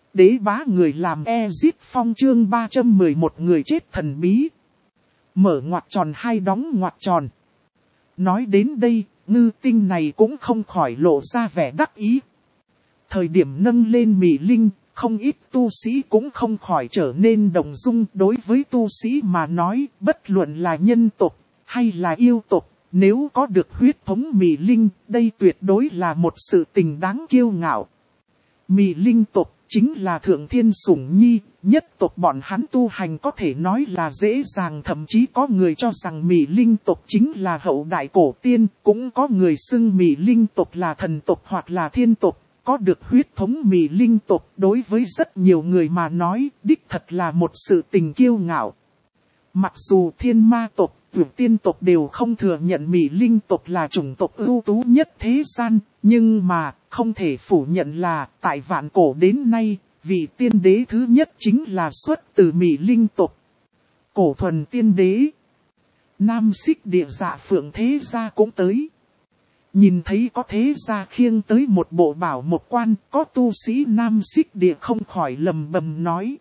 Đế bá người làm Ezit Phong chương 311 người chết thần bí. Mở ngoặc tròn hay đóng ngoặc tròn. Nói đến đây, Ngư Tinh này cũng không khỏi lộ ra vẻ đắc ý. Thời điểm nâng lên Mị Linh, không ít tu sĩ cũng không khỏi trở nên động dung. Đối với tu sĩ mà nói, bất luận là nhân tộc hay là yêu tộc, nếu có được huyết thống Mị Linh, đây tuyệt đối là một sự tình đáng kiêu ngạo. Mị Linh tộc chính là thượng thiên sủng nhi, nhất tộc bọn hắn tu hành có thể nói là dễ dàng, thậm chí có người cho rằng Mị Linh tộc chính là hậu đại cổ tiên, cũng có người xưng Mị Linh tộc là thần tộc hoặc là thiên tộc. Có được huyết thống Mị Linh tộc đối với rất nhiều người mà nói, đích thật là một sự tình kiêu ngạo. Mặc dù thiên ma tộc, Vượt Tiên tộc đều không thừa nhận Mị Linh tộc là chủng tộc ưu tú nhất thế gian, nhưng mà không thể phủ nhận là tại vạn cổ đến nay, vị tiên đế thứ nhất chính là xuất từ Mị Linh tộc. Cổ thuần tiên đế, Nam Xích Địa Dạ Phượng thế gia cũng tới. Nhìn thấy có thế gia khiêng tới một bộ bảo một quan, có tu sĩ Nam Xích Địa không khỏi lầm bầm nói.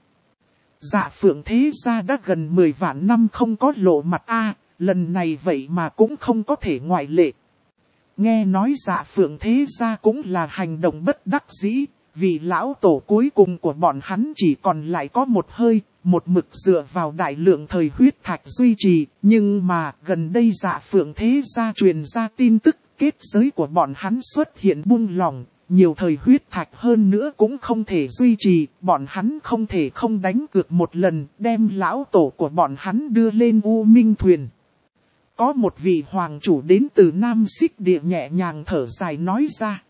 Dạ Phượng thế gia đã gần 10 vạn năm không có lộ mặt lần này vậy mà cũng không có thể ngoại lệ. Nghe nói Dạ Phượng thế gia cũng là hành động bất đắc dĩ, vì lão tổ cuối cùng của bọn hắn chỉ còn lại có một hơi, một mực dựa vào đại lượng thời huyết thạch duy trì, nhưng mà gần đây Dạ Phượng thế gia truyền ra tin tức, kết giới của bọn hắn xuất hiện buông lỏng. Nhiều thời huyết thạch hơn nữa cũng không thể duy trì, bọn hắn không thể không đánh cược một lần, đem lão tổ của bọn hắn đưa lên U Minh Thuyền. Có một vị hoàng chủ đến từ Nam Xích Địa nhẹ nhàng thở dài nói ra.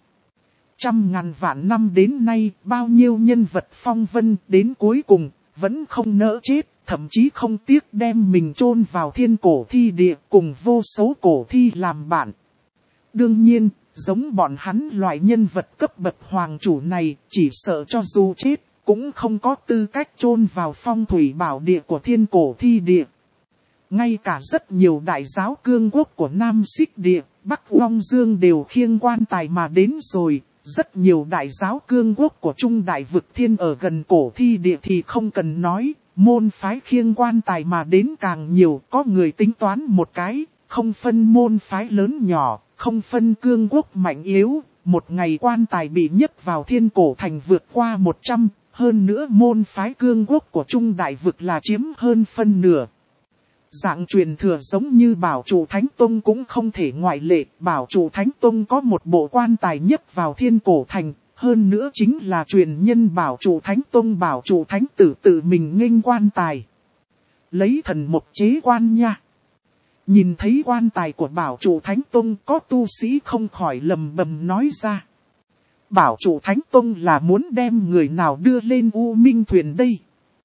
100.000 vạn năm đến nay, bao nhiêu nhân vật phong vân đến cuối cùng, vẫn không nỡ chết, thậm chí không tiếc đem mình chôn vào thiên cổ thi địa cùng vô số cổ thi làm bạn. Đương nhiên, giống bọn hắn loại nhân vật cấp bậc hoàng chủ này, chỉ sợ cho dù chết, cũng không có tư cách chôn vào phong thủy bảo địa của thiên cổ thi địa. Ngay cả rất nhiều đại giáo cương quốc của Nam Xích Địa, Bắc Long Dương đều khiêng quan tài mà đến rồi. Rất nhiều đại giáo cương quốc của Trung Đại Vực Thiên ở gần cổ thi địa thì không cần nói, môn phái khiêng quan tài mà đến càng nhiều. Có người tính toán một cái, không phân môn phái lớn nhỏ, không phân cương quốc mạnh yếu, một ngày quan tài bị nhấc vào thiên cổ thành vượt qua 100, hơn nữa môn phái cương quốc của Trung Đại Vực là chiếm hơn phân nửa. Dạng truyền thừa giống như Bảo Trụ Thánh Tông cũng không thể ngoại lệ, Bảo Trụ Thánh Tông có một bộ quan tài nhấc vào thiên cổ thành, hơn nữa chính là truyền nhân Bảo Trụ Thánh Tông Bảo Trụ Thánh Tử tự mình nghênh quan tài. Lấy thần mộc chế quan nha. Nhìn thấy quan tài của Bảo Trụ Thánh Tông, có tu sĩ không khỏi lầm bầm nói ra. Bảo Trụ Thánh Tông là muốn đem người nào đưa lên U Minh Thuyền đây?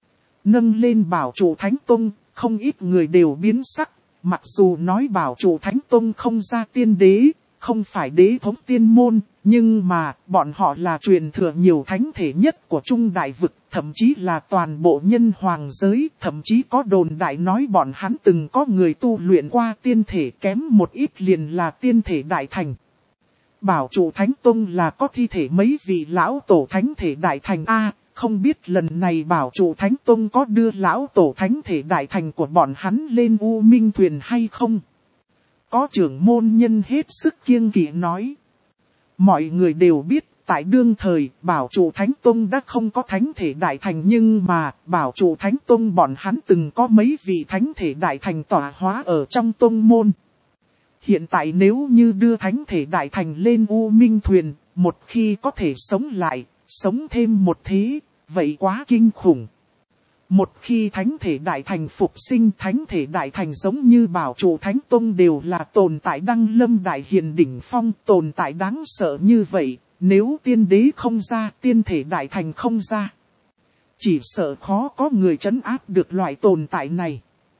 Nâng lên Bảo Trụ Thánh Tông, không ít người đều biến sắc. Mặc dù nói Bảo Trụ Thánh Tông không ra tiên đế, không phải đế thống tiên môn, nhưng mà bọn họ là truyền thừa nhiều thánh thể nhất của Trung Đại Vực, thậm chí là toàn bộ nhân hoàng giới, thậm chí có đồn đại nói bọn hắn từng có người tu luyện qua tiên thể, kém một ít liền là tiên thể đại thành. Bảo Trụ Thánh Tông là có thi thể mấy vị lão tổ thánh thể đại thành không biết lần này Bảo Trụ Thánh Tông có đưa lão tổ thánh thể đại thành của bọn hắn lên U Minh Thuyền hay không? Có trưởng môn nhân hết sức kiêng kỵ nói. Mọi người đều biết, tại đương thời, Bảo Trụ Thánh Tông đã không có thánh thể đại thành, nhưng mà, Bảo Trụ Thánh Tông bọn hắn từng có mấy vị thánh thể đại thành tỏa hóa ở trong tông môn. Hiện tại nếu như đưa thánh thể đại thành lên U Minh Thuyền, một khi có thể sống lại, sống thêm một thế, vậy quá kinh khủng. Một khi thánh thể đại thành phục sinh, thánh thể đại thành giống như Bảo Trụ Thánh Tông đều là tồn tại đăng lâm đại hiền đỉnh phong, tồn tại đáng sợ như vậy, nếu tiên đế không ra, tiên thể đại thành không ra. Chỉ sợ khó có người trấn áp được loại tồn tại này.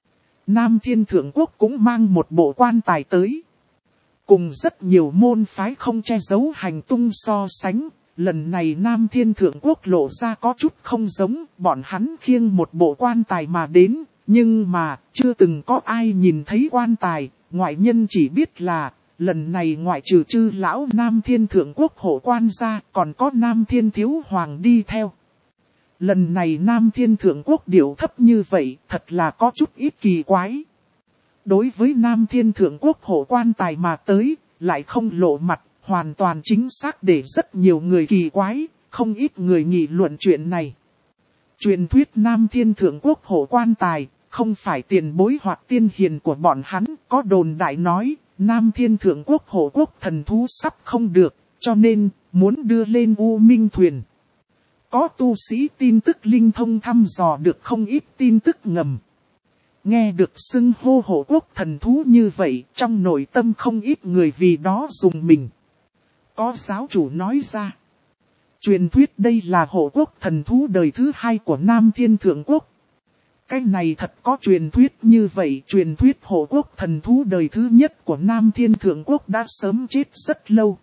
Nam Thiên Thượng Quốc cũng mang một bộ quan tài tới. Cùng rất nhiều môn phái không che giấu hành tung so sánh. Lần này Nam Thiên Thượng Quốc lộ ra có chút không giống, bọn hắn khiêng một bộ quan tài mà đến, nhưng mà chưa từng có ai nhìn thấy quan tài, ngoại nhân chỉ biết là lần này ngoại trừ chư lão Nam Thiên Thượng Quốc hộ quan ra, còn có Nam Thiên Thiếu Hoàng đi theo. Lần này Nam Thiên Thượng Quốc điệu thấp như vậy thật là có chút ít kỳ quái. Đối với Nam Thiên Thượng Quốc hộ quan tài mà tới, lại không lộ mặt, hoàn toàn chính xác để rất nhiều người kỳ quái, không ít người nghị luận chuyện này. Truyền thuyết Nam Thiên Thượng Quốc hộ quan tài, không phải tiền bối hoặc tiên hiền của bọn hắn, có đồn đại nói, Nam Thiên Thượng Quốc hộ quốc thần thú sắp không được, cho nên, muốn đưa lên U Minh Thuyền. Có tu sĩ tin tức linh thông thăm dò được không ít tin tức ngầm. Nghe được xưng hô hộ quốc thần thú như vậy, trong nội tâm không ít người vì đó dùng mình. Có giáo chủ nói ra. Truyền thuyết đây là hộ quốc thần thú đời thứ 2 của Nam Thiên Thượng Quốc. Cái này thật có truyền thuyết như vậy, truyền thuyết hộ quốc thần thú đời thứ nhất của Nam Thiên Thượng Quốc đã sớm chết rất lâu.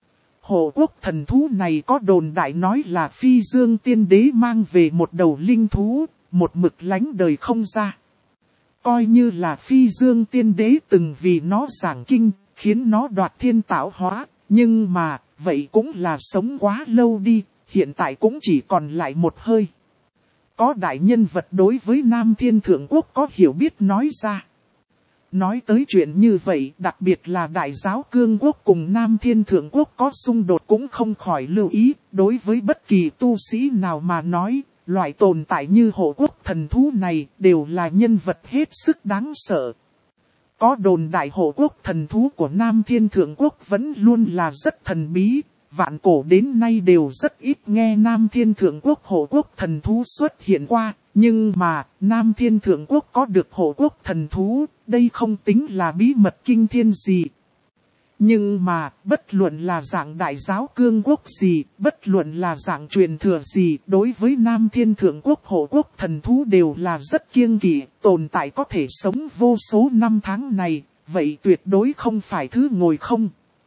Hộ quốc thần thú này có đồn đại nói là Phi Dương Tiên Đế mang về một đầu linh thú, một mực lánh đời không ra. Coi như là Phi Dương Tiên Đế từng vì nó giảng kinh, khiến nó đoạt thiên tạo hóa, nhưng mà, vậy cũng là sống quá lâu đi, hiện tại cũng chỉ còn lại một hơi. Có đại nhân vật đối với Nam Thiên Thượng Quốc có hiểu biết nói ra. Nói tới chuyện như vậy, đặc biệt là Đại giáo Cương Quốc cùng Nam Thiên Thượng Quốc có xung đột cũng không khỏi lưu ý, đối với bất kỳ tu sĩ nào mà nói, loại tồn tại như hộ quốc thần thú này đều là nhân vật hết sức đáng sợ. Có đồn đại hộ quốc thần thú của Nam Thiên Thượng Quốc vẫn luôn là rất thần bí, vạn cổ đến nay đều rất ít nghe Nam Thiên Thượng Quốc hộ quốc thần thú xuất hiện qua, nhưng mà Nam Thiên Thượng Quốc có được hộ quốc thần thú, đây không tính là bí mật kinh thiên gì. Nhưng mà, bất luận là dạng Đại giáo Cương Quốc gì, bất luận là dạng truyền thừa gì, đối với Nam Thiên Thượng Quốc hộ quốc thần thú đều là rất kiêng kỵ, tồn tại có thể sống vô số năm tháng này, vậy tuyệt đối không phải thứ ngồi không.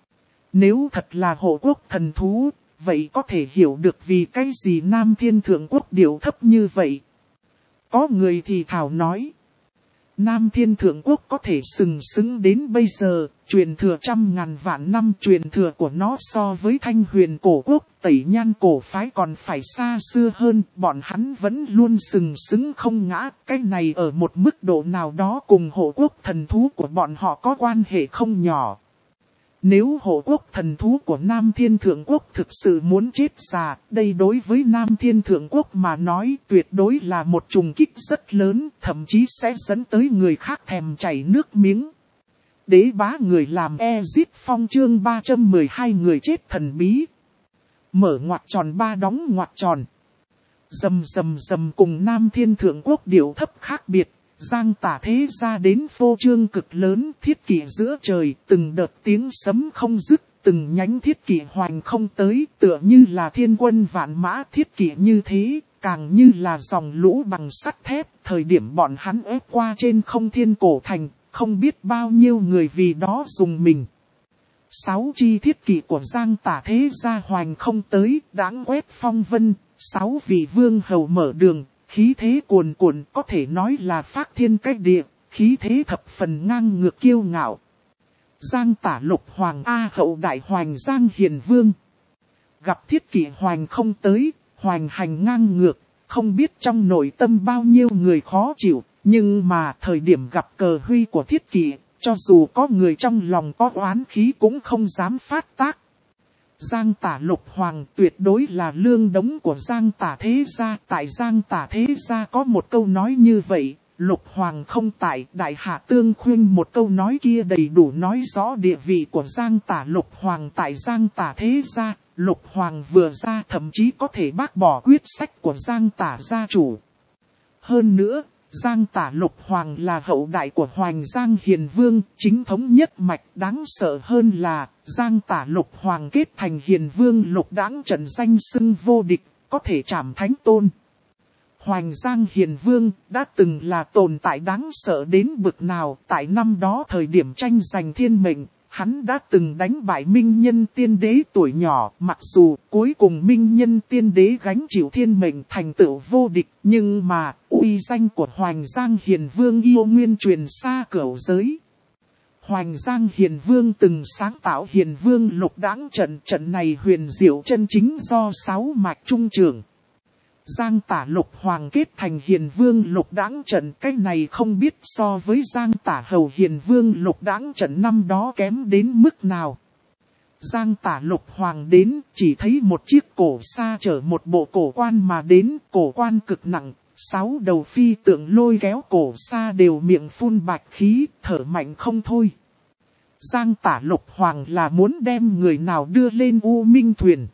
Nếu thật là hộ quốc thần thú, vậy có thể hiểu được vì cái gì Nam Thiên Thượng Quốc điệu thấp như vậy. Có người thì thảo nói, Nam Thiên Thượng Quốc có thể sừng sững đến bây giờ, truyền thừa trăm ngàn vạn năm, truyền thừa của nó so với Thanh Huyền cổ quốc, Tẩy Nhan cổ phái còn phải xa xưa hơn, bọn hắn vẫn luôn sừng sững không ngã, cái này ở một mức độ nào đó cùng hộ quốc thần thú của bọn họ có quan hệ không nhỏ. Nếu hộ quốc thần thú của Nam Thiên Thượng Quốc thực sự muốn chết già, đây đối với Nam Thiên Thượng Quốc mà nói tuyệt đối là một trùng kích rất lớn, thậm chí sẽ dẫn tới người khác thèm chảy nước miếng. Đế bá người làm Ezit Phong chương 312 người chết thần bí. Mở ngoặc tròn ba đóng ngoặc tròn. Rầm rầm rầm cùng Nam Thiên Thượng Quốc điệu thấp khác biệt. Giang Tả thế ra đến phô trương cực lớn, thiết kỷ giữa trời, từng đợt tiếng sấm không dứt, từng nhánh thiết kỷ hoành không tới, tựa như là thiên quân vạn mã thiết kỷ như thế, càng như là dòng lũ bằng sắt thép, thời điểm bọn hắn ép qua trên không thiên cổ thành, không biết bao nhiêu người vì đó dùng mình. 6 chi thiết kỷ của Giang Tả thế ra hoành không tới, đãng quét phong vân, 6 vị vương hầu mở đường. Khí thế cuồn cuộn có thể nói là phác thiên cách địa, khí thế thập phần ngang ngược kiêu ngạo. Giang Tả Lục Hoàng A hậu đại Hoành Giang Hiền Vương. Gặp thiết kỷ hoành không tới, hoành hành ngang ngược, không biết trong nội tâm bao nhiêu người khó chịu, nhưng mà thời điểm gặp cờ huy của thiết kỷ, cho dù có người trong lòng có oán khí cũng không dám phát tác. Giang Tả Lục Hoàng tuyệt đối là lương đống của Giang Tả thế gia. Tại Giang Tả thế gia có một câu nói như vậy, Lục Hoàng không tại, Đại Hạ Tương Khuyên một câu nói kia đầy đủ nói rõ địa vị của Giang Tả Lục Hoàng tại Giang Tả thế gia. Lục Hoàng vừa ra thậm chí có thể bác bỏ quyết sách của Giang Tả gia chủ. Hơn nữa, Giang Tả Lục Hoàng là hậu đại của Hoành Giang Hiền Vương, chính thống nhất mạch. Đáng sợ hơn là Giang Tả Lục Hoàng kết thành Hiền Vương lục đãng trận danh xưng vô địch, có thể trảm thánh tôn. Hoành Giang Hiền Vương đã từng là tồn tại đáng sợ đến bực nào. Tại năm đó thời điểm tranh giành thiên mệnh, hắn đã từng đánh bại Minh Nhân Tiên Đế tuổi nhỏ, mặc dù cuối cùng Minh Nhân Tiên Đế gánh chịu thiên mệnh thành tựu vô địch, nhưng mà uy danh của Hoành Giang Hiền Vương yêu nguyên truyền xa cửu giới. Hoành Giang Hiền Vương từng sáng tạo Hiền Vương lục đãng trận, trận này huyền diệu chân chính do 6 mạch trung trưởng. Giang Tả Lục Hoàng kết thành Hiền Vương Lục Đãng trận, cái này không biết so với Giang Tả Hầu Hiền Vương Lục Đãng trận năm đó kém đến mức nào. Giang Tả Lục Hoàng đến, chỉ thấy một chiếc cổ xa chở một bộ cổ quan mà đến, cổ quan cực nặng, 6 đầu phi tượng lôi kéo cổ xa đều miệng phun bạch khí, thở mạnh không thôi. Giang Tả Lục Hoàng là muốn đem người nào đưa lên U Minh thuyền.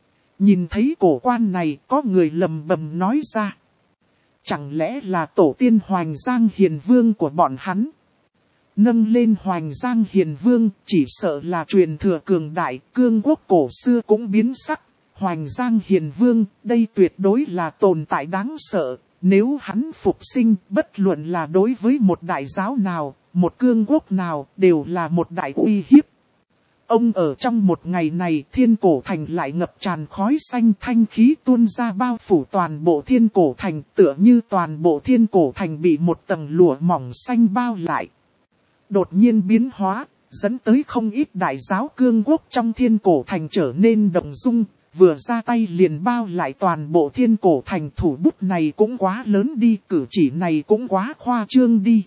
Nhìn thấy cổ quan này, có người lầm bầm nói ra. Chẳng lẽ là tổ tiên Hoành Giang Hiền Vương của bọn hắn? Nâng lên Hoành Giang Hiền Vương, chỉ sợ là truyền thừa cường đại, cương quốc cổ xưa cũng biến sắc. Hoành Giang Hiền Vương, đây tuyệt đối là tồn tại đáng sợ. Nếu hắn phục sinh, bất luận là đối với một đại giáo nào, một cương quốc nào, đều là một đại uy hiếp. Ông ở trong một ngày này, Thiên Cổ Thành lại ngập tràn khói xanh, thanh khí tuôn ra bao phủ toàn bộ Thiên Cổ Thành, tựa như toàn bộ Thiên Cổ Thành bị một tầng lụa mỏng xanh bao lại. Đột nhiên biến hóa, dẫn tới không ít đại giáo cương quốc trong Thiên Cổ Thành trở nên động dung, vừa ra tay liền bao lại toàn bộ Thiên Cổ Thành. Thủ bút này cũng quá lớn đi, cử chỉ này cũng quá khoa trương đi.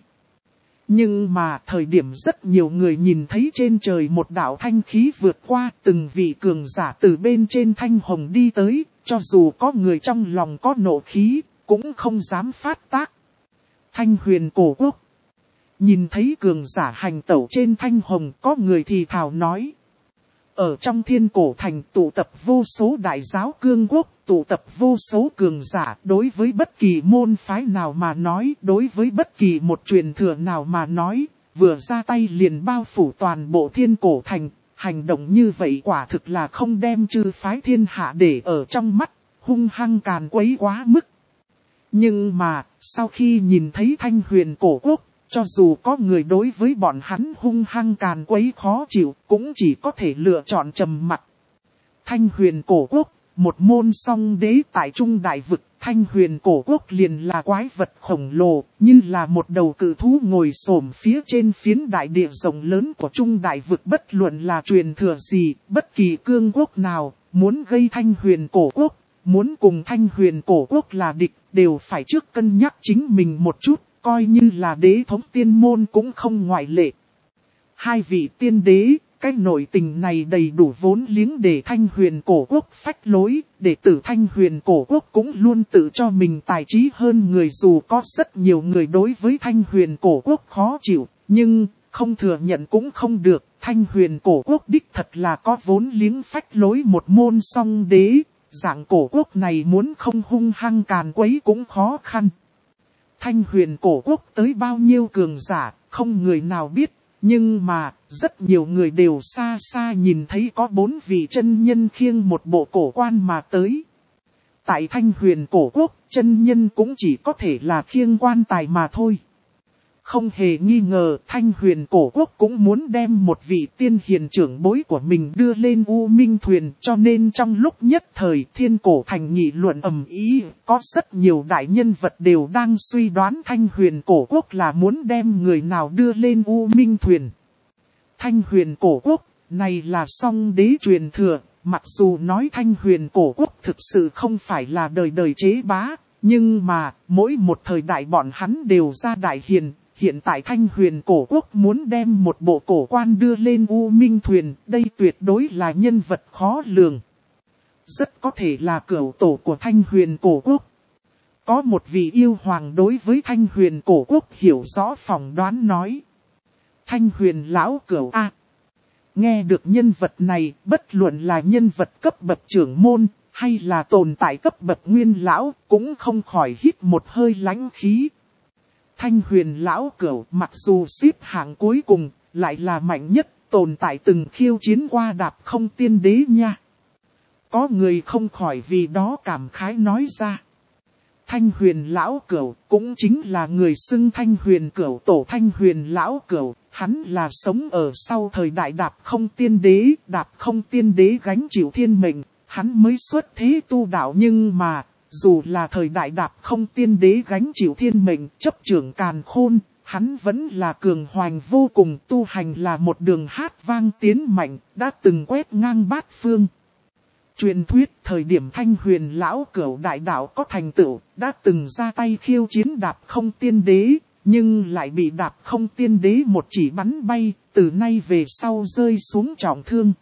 Nhưng mà thời điểm rất nhiều người nhìn thấy trên trời một đạo thanh khí vượt qua, từng vị cường giả từ bên trên thanh hồng đi tới, cho dù có người trong lòng có nộ khí, cũng không dám phát tác. Thanh Huyền cổ quốc. Nhìn thấy cường giả hành tẩu trên thanh hồng, có người thì thào nói. Ở trong Thiên Cổ Thành tụ tập vô số đại giáo cương quốc, tụ tập vô số cường giả, đối với bất kỳ môn phái nào mà nói, đối với bất kỳ một truyền thừa nào mà nói, vừa ra tay liền bao phủ toàn bộ Thiên Cổ Thành, hành động như vậy quả thực là không đem chư phái thiên hạ để ở trong mắt, hung hăng càn quấy quá mức. Nhưng mà, sau khi nhìn thấy Thanh Huyền cổ quốc, cho dù có người đối với bọn hắn hung hăng càn quấy khó chịu, cũng chỉ có thể lựa chọn trầm mặc. Thanh Huyền cổ quốc, một môn song đế tại Trung Đại Vực, Thanh Huyền cổ quốc liền là quái vật khổng lồ, như là một đầu cự thú ngồi xổm phía trên phiến đại địa rộng lớn của Trung Đại Vực. Bất luận là truyền thừa gì, bất kỳ cương quốc nào, muốn gây Thanh Huyền cổ quốc, muốn cùng Thanh Huyền cổ quốc là địch, đều phải trước cân nhắc chính mình một chút. Coi như là đế thống tiên môn cũng không ngoại lệ. Hai vị tiên đế, cái nội tình này đầy đủ vốn liếng để Thanh Huyền cổ quốc phách lối, để tử Thanh Huyền cổ quốc cũng luôn tự cho mình tài trí hơn người, dù có rất nhiều người đối với Thanh Huyền cổ quốc khó chịu, nhưng không thừa nhận cũng không được. Thanh Huyền cổ quốc đích thật là có vốn liếng phách lối một môn song đế, dạng cổ quốc này muốn không hung hăng càn quấy cũng khó khăn. Thanh Huyền cổ quốc tới bao nhiêu cường giả, không người nào biết, nhưng mà, rất nhiều người đều xa xa nhìn thấy có 4 vị chân nhân khiêng một bộ cổ quan mà tới. Tại Thanh Huyền cổ quốc, chân nhân cũng chỉ có thể là khiêng quan tài mà thôi. Không hề nghi ngờ, Thanh Huyền cổ quốc cũng muốn đem một vị tiên hiền trưởng bối của mình đưa lên U Minh thuyền, cho nên trong lúc nhất thời Thiên Cổ Thành nghị luận ầm ĩ, có rất nhiều đại nhân vật đều đang suy đoán Thanh Huyền cổ quốc là muốn đem người nào đưa lên U Minh thuyền. Thanh Huyền cổ quốc, này là song đế truyền thừa, mặc dù nói Thanh Huyền cổ quốc thực sự không phải là đời đời chế bá, nhưng mà mỗi một thời đại bọn hắn đều ra đại hiền. Hiện tại Thanh Huyền cổ quốc muốn đem một bộ cổ quan đưa lên U Minh thuyền, đây tuyệt đối là nhân vật khó lường. Rất có thể là cửu tổ của Thanh Huyền cổ quốc. Có một vị yêu hoàng đối với Thanh Huyền cổ quốc hiểu rõ phỏng đoán nói. Thanh Huyền lão cửu A. Nghe được nhân vật này, bất luận là nhân vật cấp bậc trưởng môn, hay là tồn tại cấp bậc nguyên lão, cũng không khỏi hít một hơi lãnh khí. Thanh Huyền lão cửu mặc dù xếp hạng cuối cùng, lại là mạnh nhất, tồn tại từng khiêu chiến qua đạp không tiên đế nha. Có người không khỏi vì đó cảm khái nói ra. Thanh Huyền lão cửu cũng chính là người xưng Thanh Huyền cửu tổ Thanh Huyền lão cửu, hắn là sống ở sau thời đại đạp không tiên đế gánh chịu thiên mệnh, hắn mới xuất thế tu đạo. Nhưng mà, dù là thời đại đạp không tiên đế gánh chịu thiên mệnh, chấp trưởng càn khôn, hắn vẫn là cường hoành vô cùng, tu hành là một đường hát vang tiến mạnh, đã từng quét ngang bát phương. Truyền thuyết thời điểm Thanh Huyền lão cửu đại đạo có thành tựu, đã từng ra tay khiêu chiến Đạp Không Tiên Đế, nhưng lại bị Đạp Không Tiên Đế một chỉ bắn bay, từ nay về sau rơi xuống trọng thương.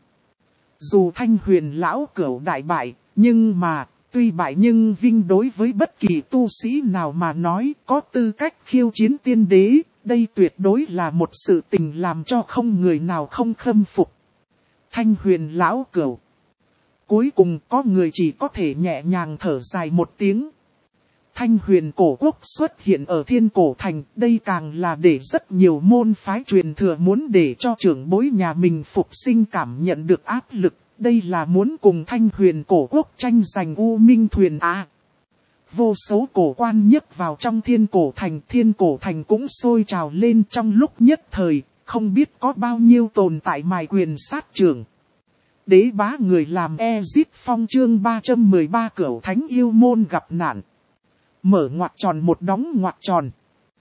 Dù Thanh Huyền lão cửu đại bại, nhưng mà, tuy bại nhưng vinh đối với bất kỳ tu sĩ nào mà nói có tư cách khiêu chiến tiên đế, đây tuyệt đối là một sự tình làm cho không người nào không khâm phục. Thanh Huyền lão cửu. Cuối cùng có người chỉ có thể nhẹ nhàng thở dài một tiếng. Thanh Huyền cổ quốc xuất hiện ở Thiên Cổ Thành, đây càng là để rất nhiều môn phái truyền thừa muốn để cho trưởng bối nhà mình phục sinh cảm nhận được áp lực. Đây là muốn cùng Thanh Huyền cổ quốc tranh giành U Minh Thuyền à. Vô số cổ quan nhấc vào trong Thiên Cổ Thành cũng sôi trào lên trong lúc nhất thời, không biết có bao nhiêu tồn tại mài quyền sát trưởng. Đế bá người làm Ezip Phong chương 313 Cửu Thánh Yêu Môn gặp nạn. Mở ngoặc tròn một đóng ngoặc tròn.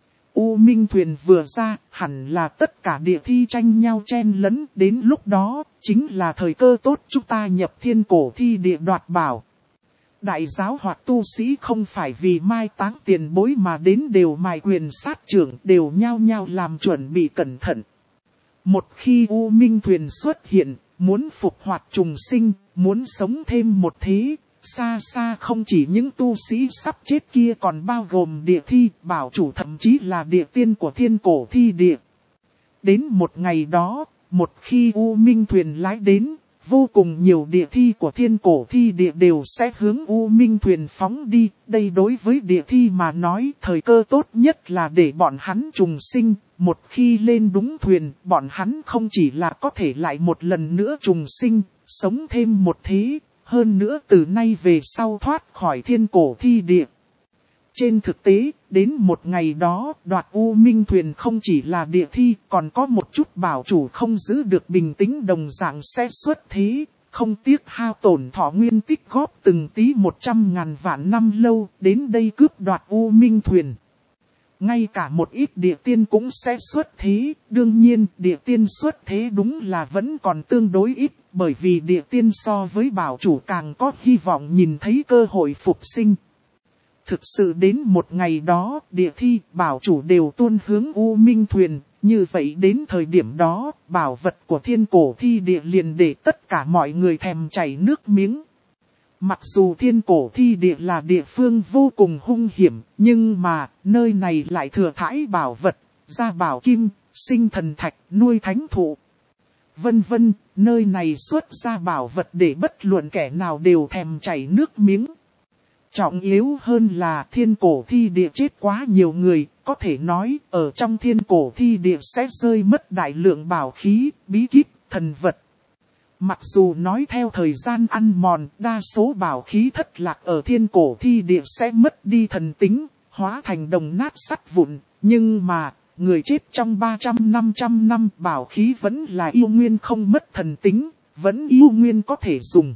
U Minh Thuyền vừa ra, hẳn là tất cả địa thi tranh nhau chen lấn, đến lúc đó, chính là thời cơ tốt chúng ta nhập Thiên Cổ thi địa đoạt bảo. Đại giáo hoặc tu sĩ không phải vì mai táng tiền bối mà đến đều mài quyền sát trưởng, đều nhao nhao làm chuẩn bị cẩn thận. Một khi U Minh Thuyền xuất hiện, muốn phục hoạt trùng sinh, muốn sống thêm một thế, xa xa không chỉ những tu sĩ sắp chết kia còn bao gồm địa thi, bảo chủ thậm chí là địa tiên của Thiên Cổ thi địa. Đến một ngày đó, một khi U Minh Thuyền lái đến, vô cùng nhiều địa thi của Thiên Cổ thi địa đều sẽ hướng U Minh Thuyền phóng đi. Đây đối với địa thi mà nói thời cơ tốt nhất là để bọn hắn trùng sinh. Một khi lên đúng thuyền, bọn hắn không chỉ là có thể lại một lần nữa trùng sinh, sống thêm một thế, hơn nữa từ nay về sau thoát khỏi Thiên Cổ thi địa. Trên thực tế, đến một ngày đó, đoạt U Minh Thuyền không chỉ là địa thi, còn có một chút bảo chủ không giữ được bình tĩnh đồng dạng sẽ xuất thế, không tiếc hao tổn thọ nguyên tích góp từng tí 100.000 vạn năm lâu, đến đây cướp đoạt U Minh Thuyền. Ngay cả một ít địa tiên cũng sẽ xuất thế, đương nhiên địa tiên xuất thế đúng là vẫn còn tương đối ít, bởi vì địa tiên so với bảo chủ càng có hy vọng nhìn thấy cơ hội phục sinh. Thực sự đến một ngày đó, địa thi, bảo chủ đều tuôn hướng U Minh Thuyền, như vậy đến thời điểm đó, bảo vật của Thiên Cổ thi địa liền để tất cả mọi người thèm chảy nước miếng. Mặc dù Thiên Cổ thi địa là địa phương vô cùng hung hiểm, nhưng mà, nơi này lại thừa thãi bảo vật, gia bảo kim, sinh thần thạch, nuôi thánh thụ. Vân vân, nơi này xuất ra bảo vật để bất luận kẻ nào đều thèm chảy nước miếng. Trọng yếu hơn là Thiên Cổ thi địa chết quá nhiều người, có thể nói ở trong Thiên Cổ thi địa sẽ rơi mất đại lượng bảo khí, bí kíp, thần vật. Mặc dù nói theo thời gian ăn mòn, đa số bảo khí thất lạc ở Thiên Cổ thi địa sẽ mất đi thần tính, hóa thành đồng nát sắt vụn, nhưng mà, người chết trong 300-500 năm bảo khí vẫn là yêu nguyên không mất thần tính, vẫn yêu nguyên có thể dùng.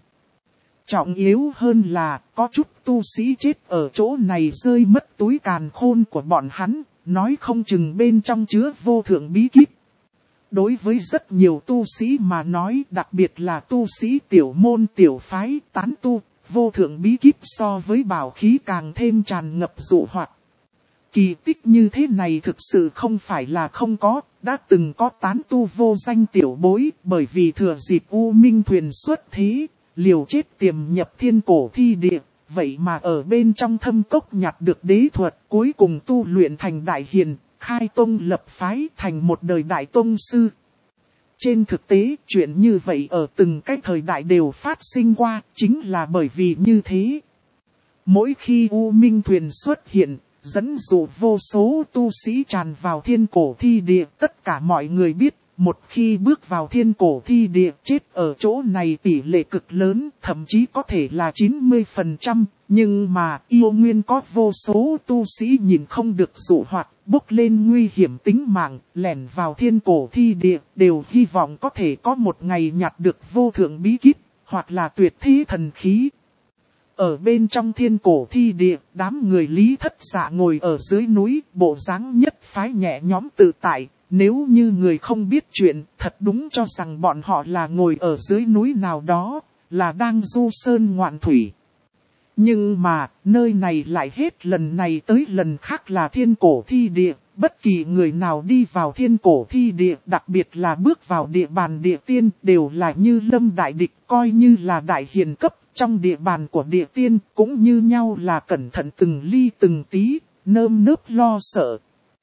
Trọng yếu hơn là, có chút tu sĩ chết ở chỗ này rơi mất túi càn khôn của bọn hắn, nói không chừng bên trong chứa vô thượng bí kíp. Đối với rất nhiều tu sĩ mà nói, đặc biệt là tu sĩ tiểu môn tiểu phái, tán tu, vô thượng bí kíp so với bảo khí càng thêm tràn ngập dụ hoặc. Kỳ tích như thế này thực sự không phải là không có, đã từng có tán tu vô danh tiểu bối, bởi vì thừa dịp U Minh Thuyền xuất thế, liều chết tiềm nhập Thiên Cổ thi địa, vậy mà ở bên trong thâm cốc nhặt được đế thuật, cuối cùng tu luyện thành đại hiền, khai tông lập phái thành một đời đại tông sư. Trên thực tế, chuyện như vậy ở từng cái thời đại đều phát sinh qua, chính là bởi vì như thế. Mỗi khi U Minh Thuyền xuất hiện, dẫn dụ vô số tu sĩ tràn vào Thiên Cổ thi địa, tất cả mọi người biết, một khi bước vào Thiên Cổ thi địa chết ở chỗ này tỷ lệ cực lớn, thậm chí có thể là 90%, nhưng mà yêu nguyên có vô số tu sĩ nhìn không được dụ hoặc, bốc lên nguy hiểm tính mạng, lẻn vào Thiên Cổ thi địa, đều hy vọng có thể có một ngày nhặt được vô thượng bí kíp, hoặc là tuyệt thế thần khí. Ở bên trong Thiên Cổ thi địa, đám người Lý Thất Dạ ngồi ở dưới núi, bộ dáng nhất phái nhẹ nhõm tự tại. Nếu như người không biết chuyện, thật đúng cho rằng bọn họ là ngồi ở dưới núi nào đó, là đang du sơn ngoạn thủy. Nhưng mà, nơi này lại hết lần này tới lần khác là thiên cổ thi địa. Bất kỳ người nào đi vào thiên cổ thi địa, đặc biệt là bước vào địa bàn địa tiên, đều là như lâm đại địch, coi như là đại hiền cấp. Trong địa bàn của địa tiên, cũng như nhau là cẩn thận từng ly từng tí, nơm nớp lo sợ.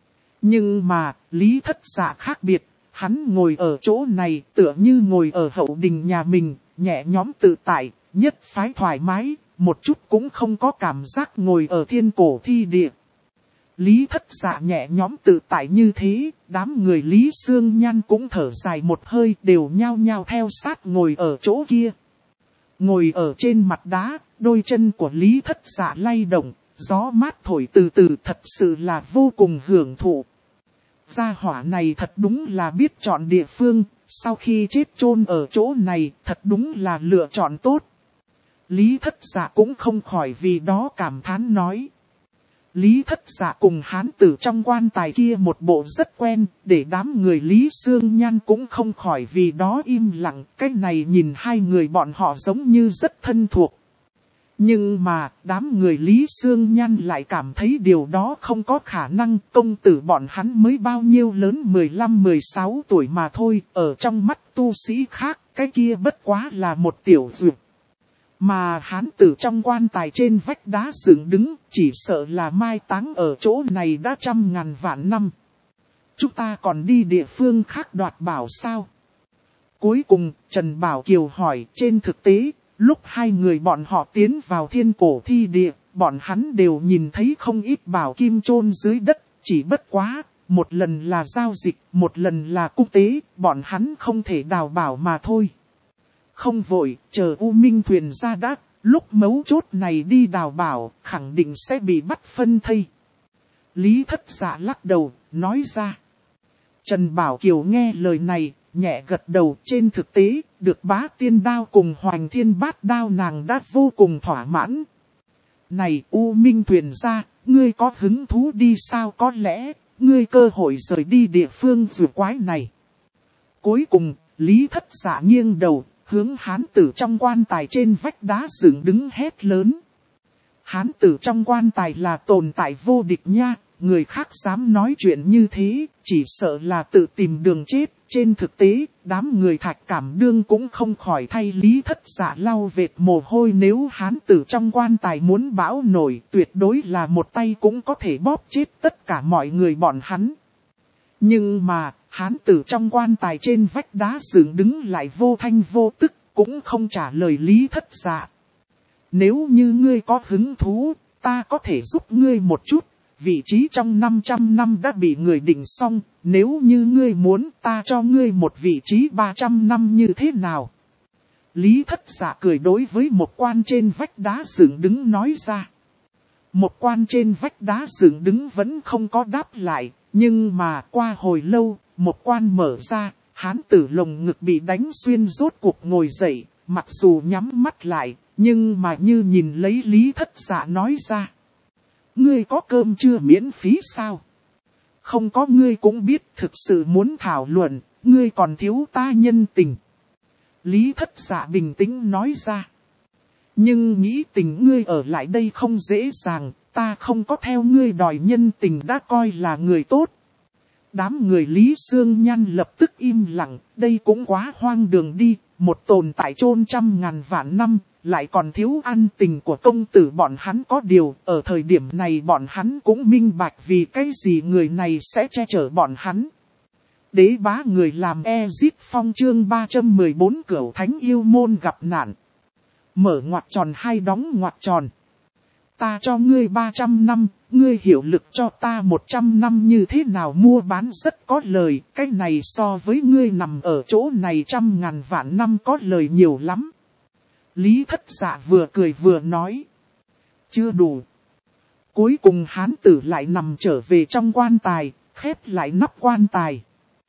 Nhưng mà, Lý Thất Dạ khác biệt, hắn ngồi ở chỗ này tựa như ngồi ở hậu đình nhà mình, nhẹ nhõm tự tại, nhất phái thoải mái, một chút cũng không có cảm giác ngồi ở thiên cổ thi địa. Lý Thất Dạ nhẹ nhõm tự tại như thế, đám người Lý Xương Nhan cũng thở dài một hơi, đều nhao nhao theo sát ngồi ở chỗ kia. Ngồi ở trên mặt đá, đôi chân của Lý Thất Dạ lay động, gió mát thổi từ từ, thật sự là vô cùng hưởng thụ. Gia hỏa này thật đúng là biết chọn địa phương, sau khi chết chôn ở chỗ này, thật đúng là lựa chọn tốt. Lý Thất Dạ cũng không khỏi vì đó cảm thán nói. Lý Thất Dạ cùng hán tử trong quan tài kia một bộ rất quen, để đám người Lý Xương Nhan cũng không khỏi vì đó im lặng. Cái này nhìn hai người bọn họ giống như rất thân thuộc. Nhưng mà, đám người Lý Xương Nhan lại cảm thấy điều đó không có khả năng. Công tử bọn hắn mới bao nhiêu lớn, 15-16 tuổi mà thôi. Ở trong mắt tu sĩ khác, cái kia bất quá là một tiểu dược. Mà hán tử trong quan tài trên vách đá dựng đứng, chỉ sợ là mai táng ở chỗ này đã 100.000 vạn năm. Chúng ta còn đi địa phương khác đoạt bảo sao? Cuối cùng, Trần Bảo Kiều hỏi, trên thực tế, lúc hai người bọn họ tiến vào thiên cổ thi địa, bọn hắn đều nhìn thấy không ít bảo kim chôn dưới đất, chỉ bất quá, một lần là giao dịch, một lần là cung tế, bọn hắn không thể đào bảo mà thôi. Không vội, chờ U Minh thuyền ra đát, lúc mấu chốt này đi đào bảo, khẳng định sẽ bị bắt phân thây. Lý Thất Dạ lắc đầu, nói ra. Trần Bảo Kiều nghe lời này, nhẹ gật đầu. Trên thực tế, được Bá Tiên Đao cùng Hoành Thiên Bát Đao nàng đã vô cùng thỏa mãn. Này U Minh thuyền ra, ngươi có hứng thú đi sao? Có lẽ, ngươi cơ hội rời đi địa phương rùa quái này. Cuối cùng, Lý Thất Dạ nghiêng đầu, hướng hán tử trong quan tài trên vách đá dựng đứng hét lớn. Hán tử trong quan tài là tồn tại vô địch nha, người khác dám nói chuyện như thế, chỉ sợ là tự tìm đường chết. Trên thực tế, đám người Thạch Cảm Đương cũng không khỏi thay Lý Thất Dạ lau vệt mồ hôi. Nếu hán tử trong quan tài muốn bão nổi, tuyệt đối là một tay cũng có thể bóp chết tất cả mọi người bọn hắn. Nhưng mà, hán tử trong quan tài trên vách đá dựng đứng lại vô thanh vô tức, cũng không trả lời Lý Thất Dạ. Nếu như ngươi có hứng thú, ta có thể giúp ngươi một chút. Vị trí trong 500 năm đã bị người định xong, nếu như ngươi muốn ta cho ngươi một vị trí 300 năm như thế nào? Lý Thất Dạ cười đối với một quan trên vách đá dựng đứng nói ra. Một quan trên vách đá dựng đứng vẫn không có đáp lại, nhưng mà qua hồi lâu, một quan mở ra, hán tử lồng ngực bị đánh xuyên rốt cuộc ngồi dậy, mặc dù nhắm mắt lại, nhưng mà như nhìn lấy Lý Thất Dạ nói ra. Ngươi có cơm chưa miễn phí sao? Không có, ngươi cũng biết, thực sự muốn thảo luận, ngươi còn thiếu ta nhân tình. Lý Thất Dạ bình tĩnh nói ra. Nhưng nghĩ tình ngươi ở lại đây không dễ dàng, ta không có theo ngươi đòi nhân tình đã coi là người tốt. Đám người Lý Xương Nhan lập tức im lặng, đây cũng quá hoang đường đi, một tồn tại chôn 100.000 vạn năm, lại còn thiếu ăn tình của công tử bọn hắn. Có điều, ở thời điểm này bọn hắn cũng minh bạch vì cái gì người này sẽ che chở bọn hắn. Đế bá người làm Ezit Phong chương 314 Cửu Thánh Yêu Môn gặp nạn. Mở ngoặc tròn hai đóng ngoặc tròn. Ta cho ngươi 300 năm, ngươi hiệu lực cho ta 100 năm như thế nào mua bán rất có lời. Cái này so với ngươi nằm ở chỗ này 100.000 vạn năm có lời nhiều lắm. Lý Thất Dạ vừa cười vừa nói. Chưa đủ. Cuối cùng hán tử lại nằm trở về trong quan tài, khép lại nắp quan tài.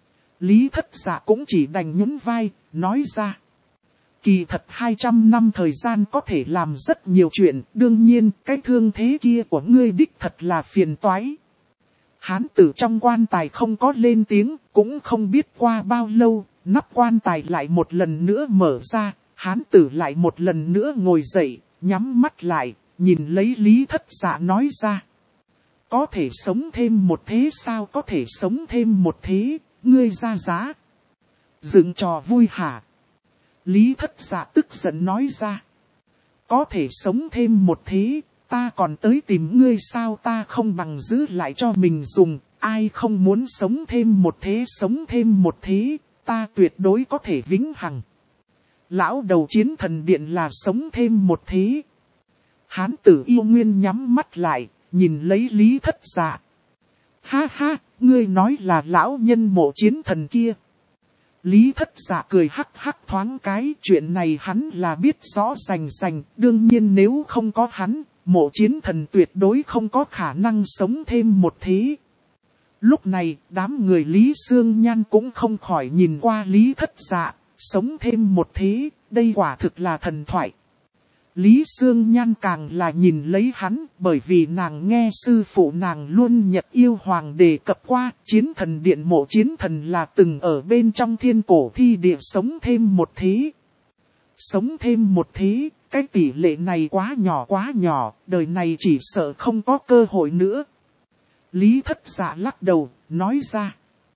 Lý Thất Dạ cũng chỉ đành nhún vai, nói ra. Kỳ thật 200 năm thời gian có thể làm rất nhiều chuyện, đương nhiên cái thương thế kia của ngươi đích thật là phiền toái. Hán tử trong quan tài không có lên tiếng, cũng không biết qua bao lâu, nắp quan tài lại một lần nữa mở ra, Hán tử lại một lần nữa ngồi dậy, nhắm mắt lại, nhìn lấy Lý Thất Dạ nói ra. Có thể sống thêm một thế sao, có thể sống thêm một thế, ngươi ra giá. Dựng trò vui hả? Lý Thất Dạ tức giận nói ra. Có thể sống thêm một thế, ta còn tới tìm ngươi sao, ta không bằng giữ lại cho mình dùng, ai không muốn sống thêm một thế, sống thêm một thế, ta tuyệt đối có thể vĩnh hằng. Lão đầu Chiến Thần Điện là sống thêm một thế. Hán tử yêu nguyên nhắm mắt lại, nhìn lấy Lý Thất Dạ. Ha ha, ngươi nói là lão nhân mộ chiến thần kia. Lý Thất Dạ cười hắc hắc thoáng cái, chuyện này hắn là biết rõ rành rành, đương nhiên nếu không có hắn, mộ chiến thần tuyệt đối không có khả năng sống thêm một thế. Lúc này, đám người Lý Sương Nhan cũng không khỏi nhìn qua Lý Thất Dạ, sống thêm một thế, đây quả thực là thần thoại. Lý Sương Nhan càng là nhìn lấy hắn, bởi vì nàng nghe sư phụ nàng luôn Nhật Yêu Hoàng đề cập qua, Chiến Thần Điện mộ chiến thần là từng ở bên trong thiên cổ thi địa sống thêm một thế. Sống thêm một thế, cái tỷ lệ này quá nhỏ, đời này chỉ sợ không có cơ hội nữa. Lý Thất Dạ lắc đầu, nói ra.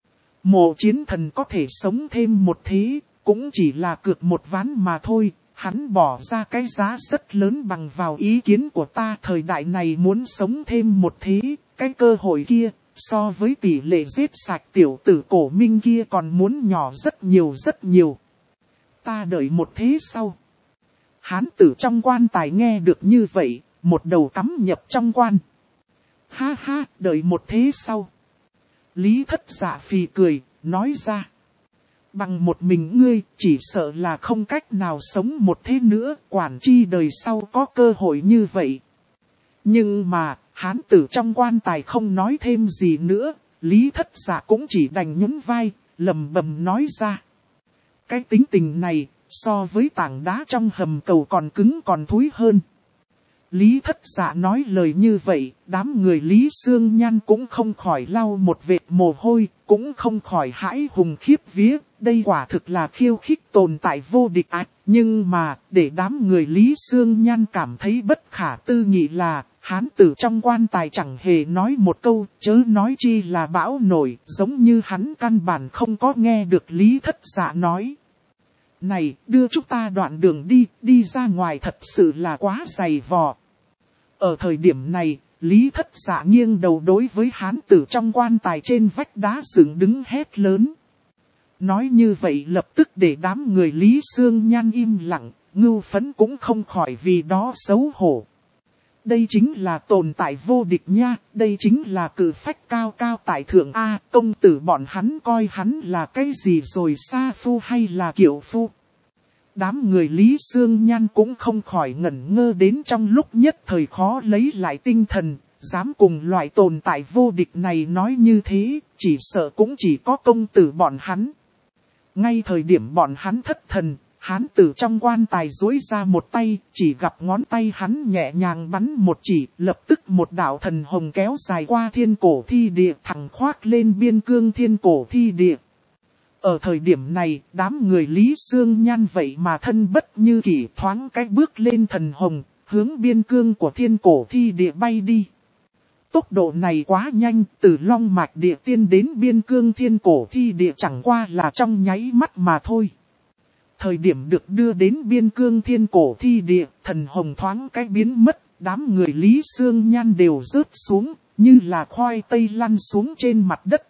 Mộ chiến thần có thể sống thêm một thế, cũng chỉ là cược một ván mà thôi. Hắn bỏ ra cái giá rất lớn bằng vào ý kiến của ta, thời đại này muốn sống thêm một thế, cái cơ hội kia, so với tỷ lệ giết sạch tiểu tử cổ minh kia còn muốn nhỏ rất nhiều. Ta đợi một thế sau. Hán tử trong quan tài nghe được như vậy, một đầu cắm nhập trong quan. Ha ha, đợi một thế sau. Lý Thất Dạ phì cười, nói ra. Bằng một mình ngươi, chỉ sợ là không cách nào sống một thế nữa, quản chi đời sau có cơ hội như vậy. Nhưng mà, hán tử trong quan tài không nói thêm gì nữa, Lý Thất Dạ cũng chỉ đành nhún vai, lầm bầm nói ra. Cái tính tình này, so với tảng đá trong hầm cầu còn cứng còn thúi hơn. Lý Thất Dạ nói lời như vậy, đám người Lý Sương Nhan cũng không khỏi lau một vệt mồ hôi, cũng không khỏi hãi hùng khiếp vía, đây quả thực là khiêu khích tồn tại vô địch ác. Nhưng mà, để đám người Lý Sương Nhan cảm thấy bất khả tư nghị là, hán tử trong quan tài chẳng hề nói một câu, chớ nói chi là bão nổi, giống như hắn căn bản không có nghe được Lý Thất Dạ nói. Này, đưa chúng ta đoạn đường đi ra ngoài thật sự là quá dày vò. Ở thời điểm này, Lý Thất Dạ nghiêng đầu đối với hán tử trong quan tài trên vách đá dựng đứng hét lớn. Nói như vậy lập tức để đám người Lý Sương Nhan im lặng, ngưu phấn cũng không khỏi vì đó xấu hổ. Đây chính là tồn tại vô địch nha, đây chính là cử phách cao tại thượng A, công tử bọn hắn coi hắn là cái gì rồi, sa phu hay là kiệu phu. Đám người Lý Sương Nhan cũng không khỏi ngẩn ngơ đến trong lúc nhất thời khó lấy lại tinh thần, dám cùng loại tồn tại vô địch này nói như thế, chỉ sợ cũng chỉ có công tử bọn hắn. Ngay thời điểm bọn hắn thất thần, hán tử trong quan tài duỗi ra một tay, chỉ gặp ngón tay hắn nhẹ nhàng bắn một chỉ, lập tức một đạo thần hồng kéo dài qua thiên cổ thi địa thẳng khoác lên biên cương thiên cổ thi địa. Ở thời điểm này, đám người Lý Sương Nhan vậy mà thân bất như kỷ thoáng cách bước lên thần hồng, hướng biên cương của thiên cổ thi địa bay đi. Tốc độ này quá nhanh, từ Long Mạch Địa Tiên đến biên cương thiên cổ thi địa chẳng qua là trong nháy mắt mà thôi. Thời điểm được đưa đến biên cương thiên cổ thi địa, thần hồng thoáng cách biến mất, đám người Lý Sương Nhan đều rớt xuống, như là khoai tây lăn xuống trên mặt đất.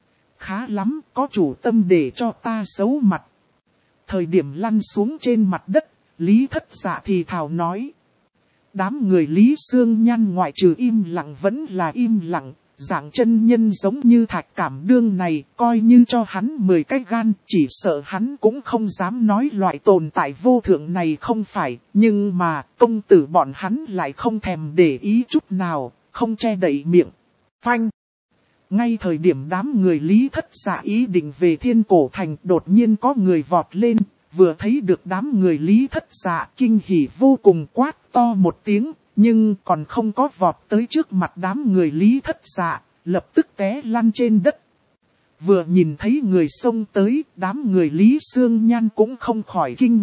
Khá lắm, có chủ tâm để cho ta xấu mặt. Thời điểm lăn xuống trên mặt đất, Lý Thất Dạ thì thào nói. Đám người Lý Sương Nhan ngoại trừ im lặng vẫn là im lặng, dạng chân nhân giống như Thạch Cảm Đương này, coi như cho hắn 10 cái gan, chỉ sợ hắn cũng không dám nói loại tồn tại vô thượng này không phải, nhưng mà, công tử bọn hắn lại không thèm để ý chút nào, không che đậy miệng. Phanh! Ngay thời điểm đám người Lý Thất Dạ ý định về thiên cổ thành, đột nhiên có người vọt lên, vừa thấy được đám người Lý Thất Dạ kinh hỉ vô cùng, quát to một tiếng, nhưng còn không có vọt tới trước mặt đám người Lý Thất Dạ, lập tức té lăn trên đất. Vừa nhìn thấy người xông tới, đám người Lý Sương Nhan cũng không khỏi kinh ngạc,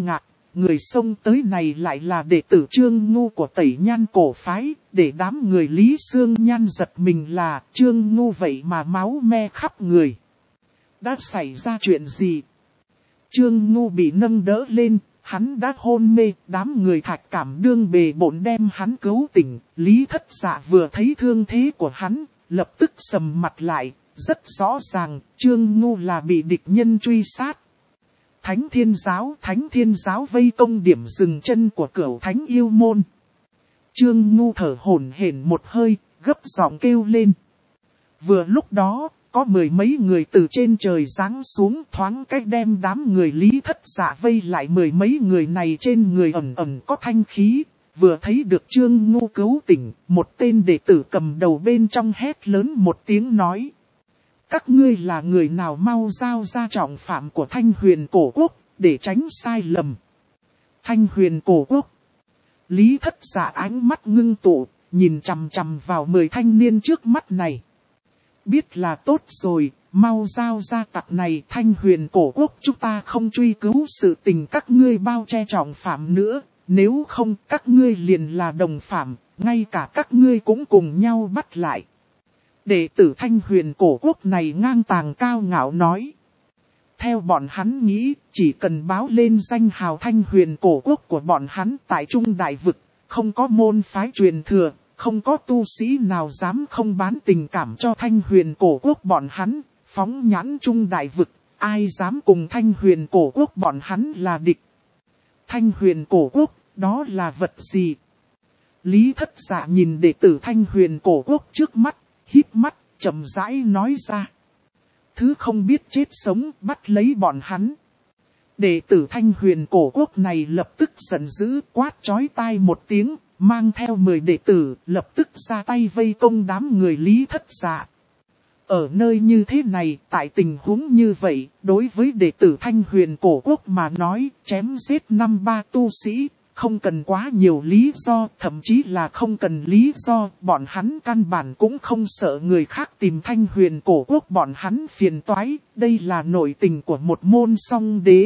người xông tới này lại là đệ tử Trương Ngu của Tẩy Nhan cổ phái, để đám người Lý Xương Nhan giật mình là Trương Ngu vậy mà máu me khắp người. Đã xảy ra chuyện gì? Trương Ngu bị nâng đỡ lên, hắn đã hôn mê, đám người Thạch Cảm Đương bề bộn đem hắn cứu tỉnh. Lý Thất Dạ vừa thấy thương thế của hắn, lập tức sầm mặt lại, rất rõ ràng, Trương Ngu là bị địch nhân truy sát. Thánh Thiên Giáo vây công điểm dừng chân của Cửu Thánh Yêu Môn. Trương Ngu thở hổn hển một hơi, gấp giọng kêu lên. Vừa lúc đó, có mười mấy người từ trên trời giáng xuống thoáng cách đem đám người Lý Thất Dạ vây lại. Mười mấy người này trên người ẩn ẩn có thanh khí, vừa thấy được Trương Ngu cứu tỉnh, một tên đệ tử cầm đầu bên trong hét lớn một tiếng nói. Các ngươi là người nào mau giao ra trọng phạm của Thanh Huyền Cổ Quốc, để tránh sai lầm. Thanh Huyền Cổ Quốc. Lý Thất Dạ ánh mắt ngưng tụ, nhìn chằm chằm vào 10 thanh niên trước mắt này. Biết là tốt rồi, mau giao ra tặc này. Thanh Huyền Cổ Quốc chúng ta không truy cứu sự tình các ngươi bao che trọng phạm nữa, nếu không các ngươi liền là đồng phạm, ngay cả các ngươi cũng cùng nhau bắt lại. Đệ tử Thanh Huyền Cổ Quốc này ngang tàng cao ngạo nói. Theo bọn hắn nghĩ, chỉ cần báo lên danh hào Thanh Huyền Cổ Quốc của bọn hắn tại Trung Đại Vực, không có môn phái truyền thừa, không có tu sĩ nào dám không bán tình cảm cho Thanh Huyền Cổ Quốc bọn hắn, phóng nhãn Trung Đại Vực, ai dám cùng Thanh Huyền Cổ Quốc bọn hắn là địch. Thanh Huyền Cổ Quốc, đó là vật gì? Lý Thất Dạ nhìn đệ tử Thanh Huyền Cổ Quốc trước mắt, híp mắt, chậm rãi nói ra. Thứ không biết chết sống, bắt lấy bọn hắn. Đệ tử Thanh Huyền Cổ Quốc này lập tức giận dữ, quát chói tai một tiếng, mang theo 10 đệ tử, lập tức ra tay vây công đám người Lý Thất Dạ. Ở nơi như thế này, tại tình huống như vậy, đối với đệ tử Thanh Huyền Cổ Quốc mà nói, chém giết 5-3 tu sĩ, không cần quá nhiều lý do, thậm chí là không cần lý do, bọn hắn căn bản cũng không sợ người khác tìm Thanh Huyền Cổ Quốc bọn hắn phiền toái, đây là nội tình của một môn song đế.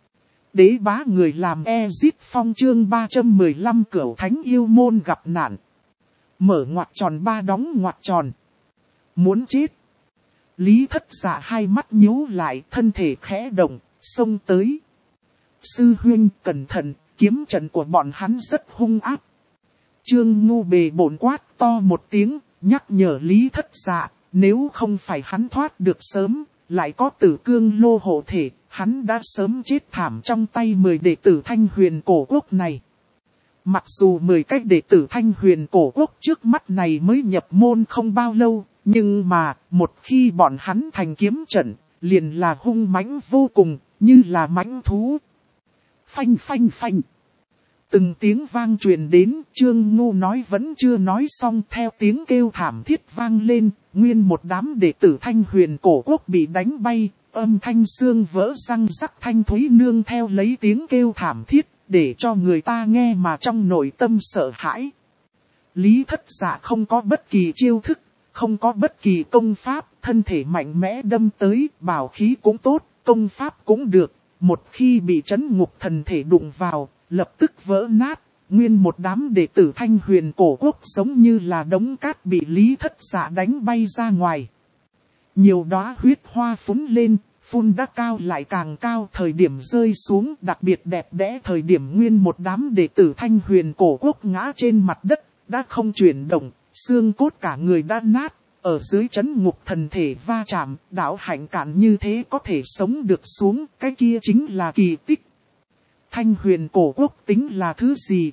Đế bá người làm Ezit Phong chương 315 Cửu Thánh Yêu Môn gặp nạn. Mở ngoặc tròn 3 đóng ngoặc tròn. Muốn chết. Lý Thất Dạ hai mắt nhíu lại, thân thể khẽ động, xông tới. Sư huynh cẩn thận, kiếm trận của bọn hắn rất hung ác. Trương Ngu bề bổn quát to một tiếng, nhắc nhở Lý Thất Dạ, nếu không phải hắn thoát được sớm, lại có Tử Cương Lô hộ thể, hắn đã sớm chết thảm trong tay 10 đệ tử Thanh Huyền Cổ Quốc này. Mặc dù 10 cách đệ tử Thanh Huyền Cổ Quốc trước mắt này mới nhập môn không bao lâu, nhưng mà một khi bọn hắn thành kiếm trận, liền là hung mãnh vô cùng, như là mãnh thú. Phanh phanh phanh. Từng tiếng vang truyền đến, Trương Ngu nói vẫn chưa nói xong, theo tiếng kêu thảm thiết vang lên, nguyên một đám đệ tử Thanh Huyền Cổ Quốc bị đánh bay, âm thanh xương vỡ răng rắc thanh thúy nương theo lấy tiếng kêu thảm thiết, để cho người ta nghe mà trong nội tâm sợ hãi. Lý Thất Dạ không có bất kỳ chiêu thức, không có bất kỳ công pháp, thân thể mạnh mẽ đâm tới, bảo khí cũng tốt, công pháp cũng được. Một khi bị trấn ngục thần thể đụng vào, lập tức vỡ nát, nguyên một đám đệ tử Thanh Huyền Cổ Quốc giống như là đống cát bị Lý Thất Dạ đánh bay ra ngoài. Nhiều đóa huyết hoa phúng lên, phun đã cao lại càng cao, thời điểm rơi xuống đặc biệt đẹp đẽ, thời điểm nguyên một đám đệ tử Thanh Huyền Cổ Quốc ngã trên mặt đất, đã không chuyển động, xương cốt cả người đã nát. Ở dưới trấn ngục thần thể va chạm, đạo hạnh cản như thế có thể sống được xuống, cái kia chính là kỳ tích. Thanh Huyền Cổ Quốc tính là thứ gì?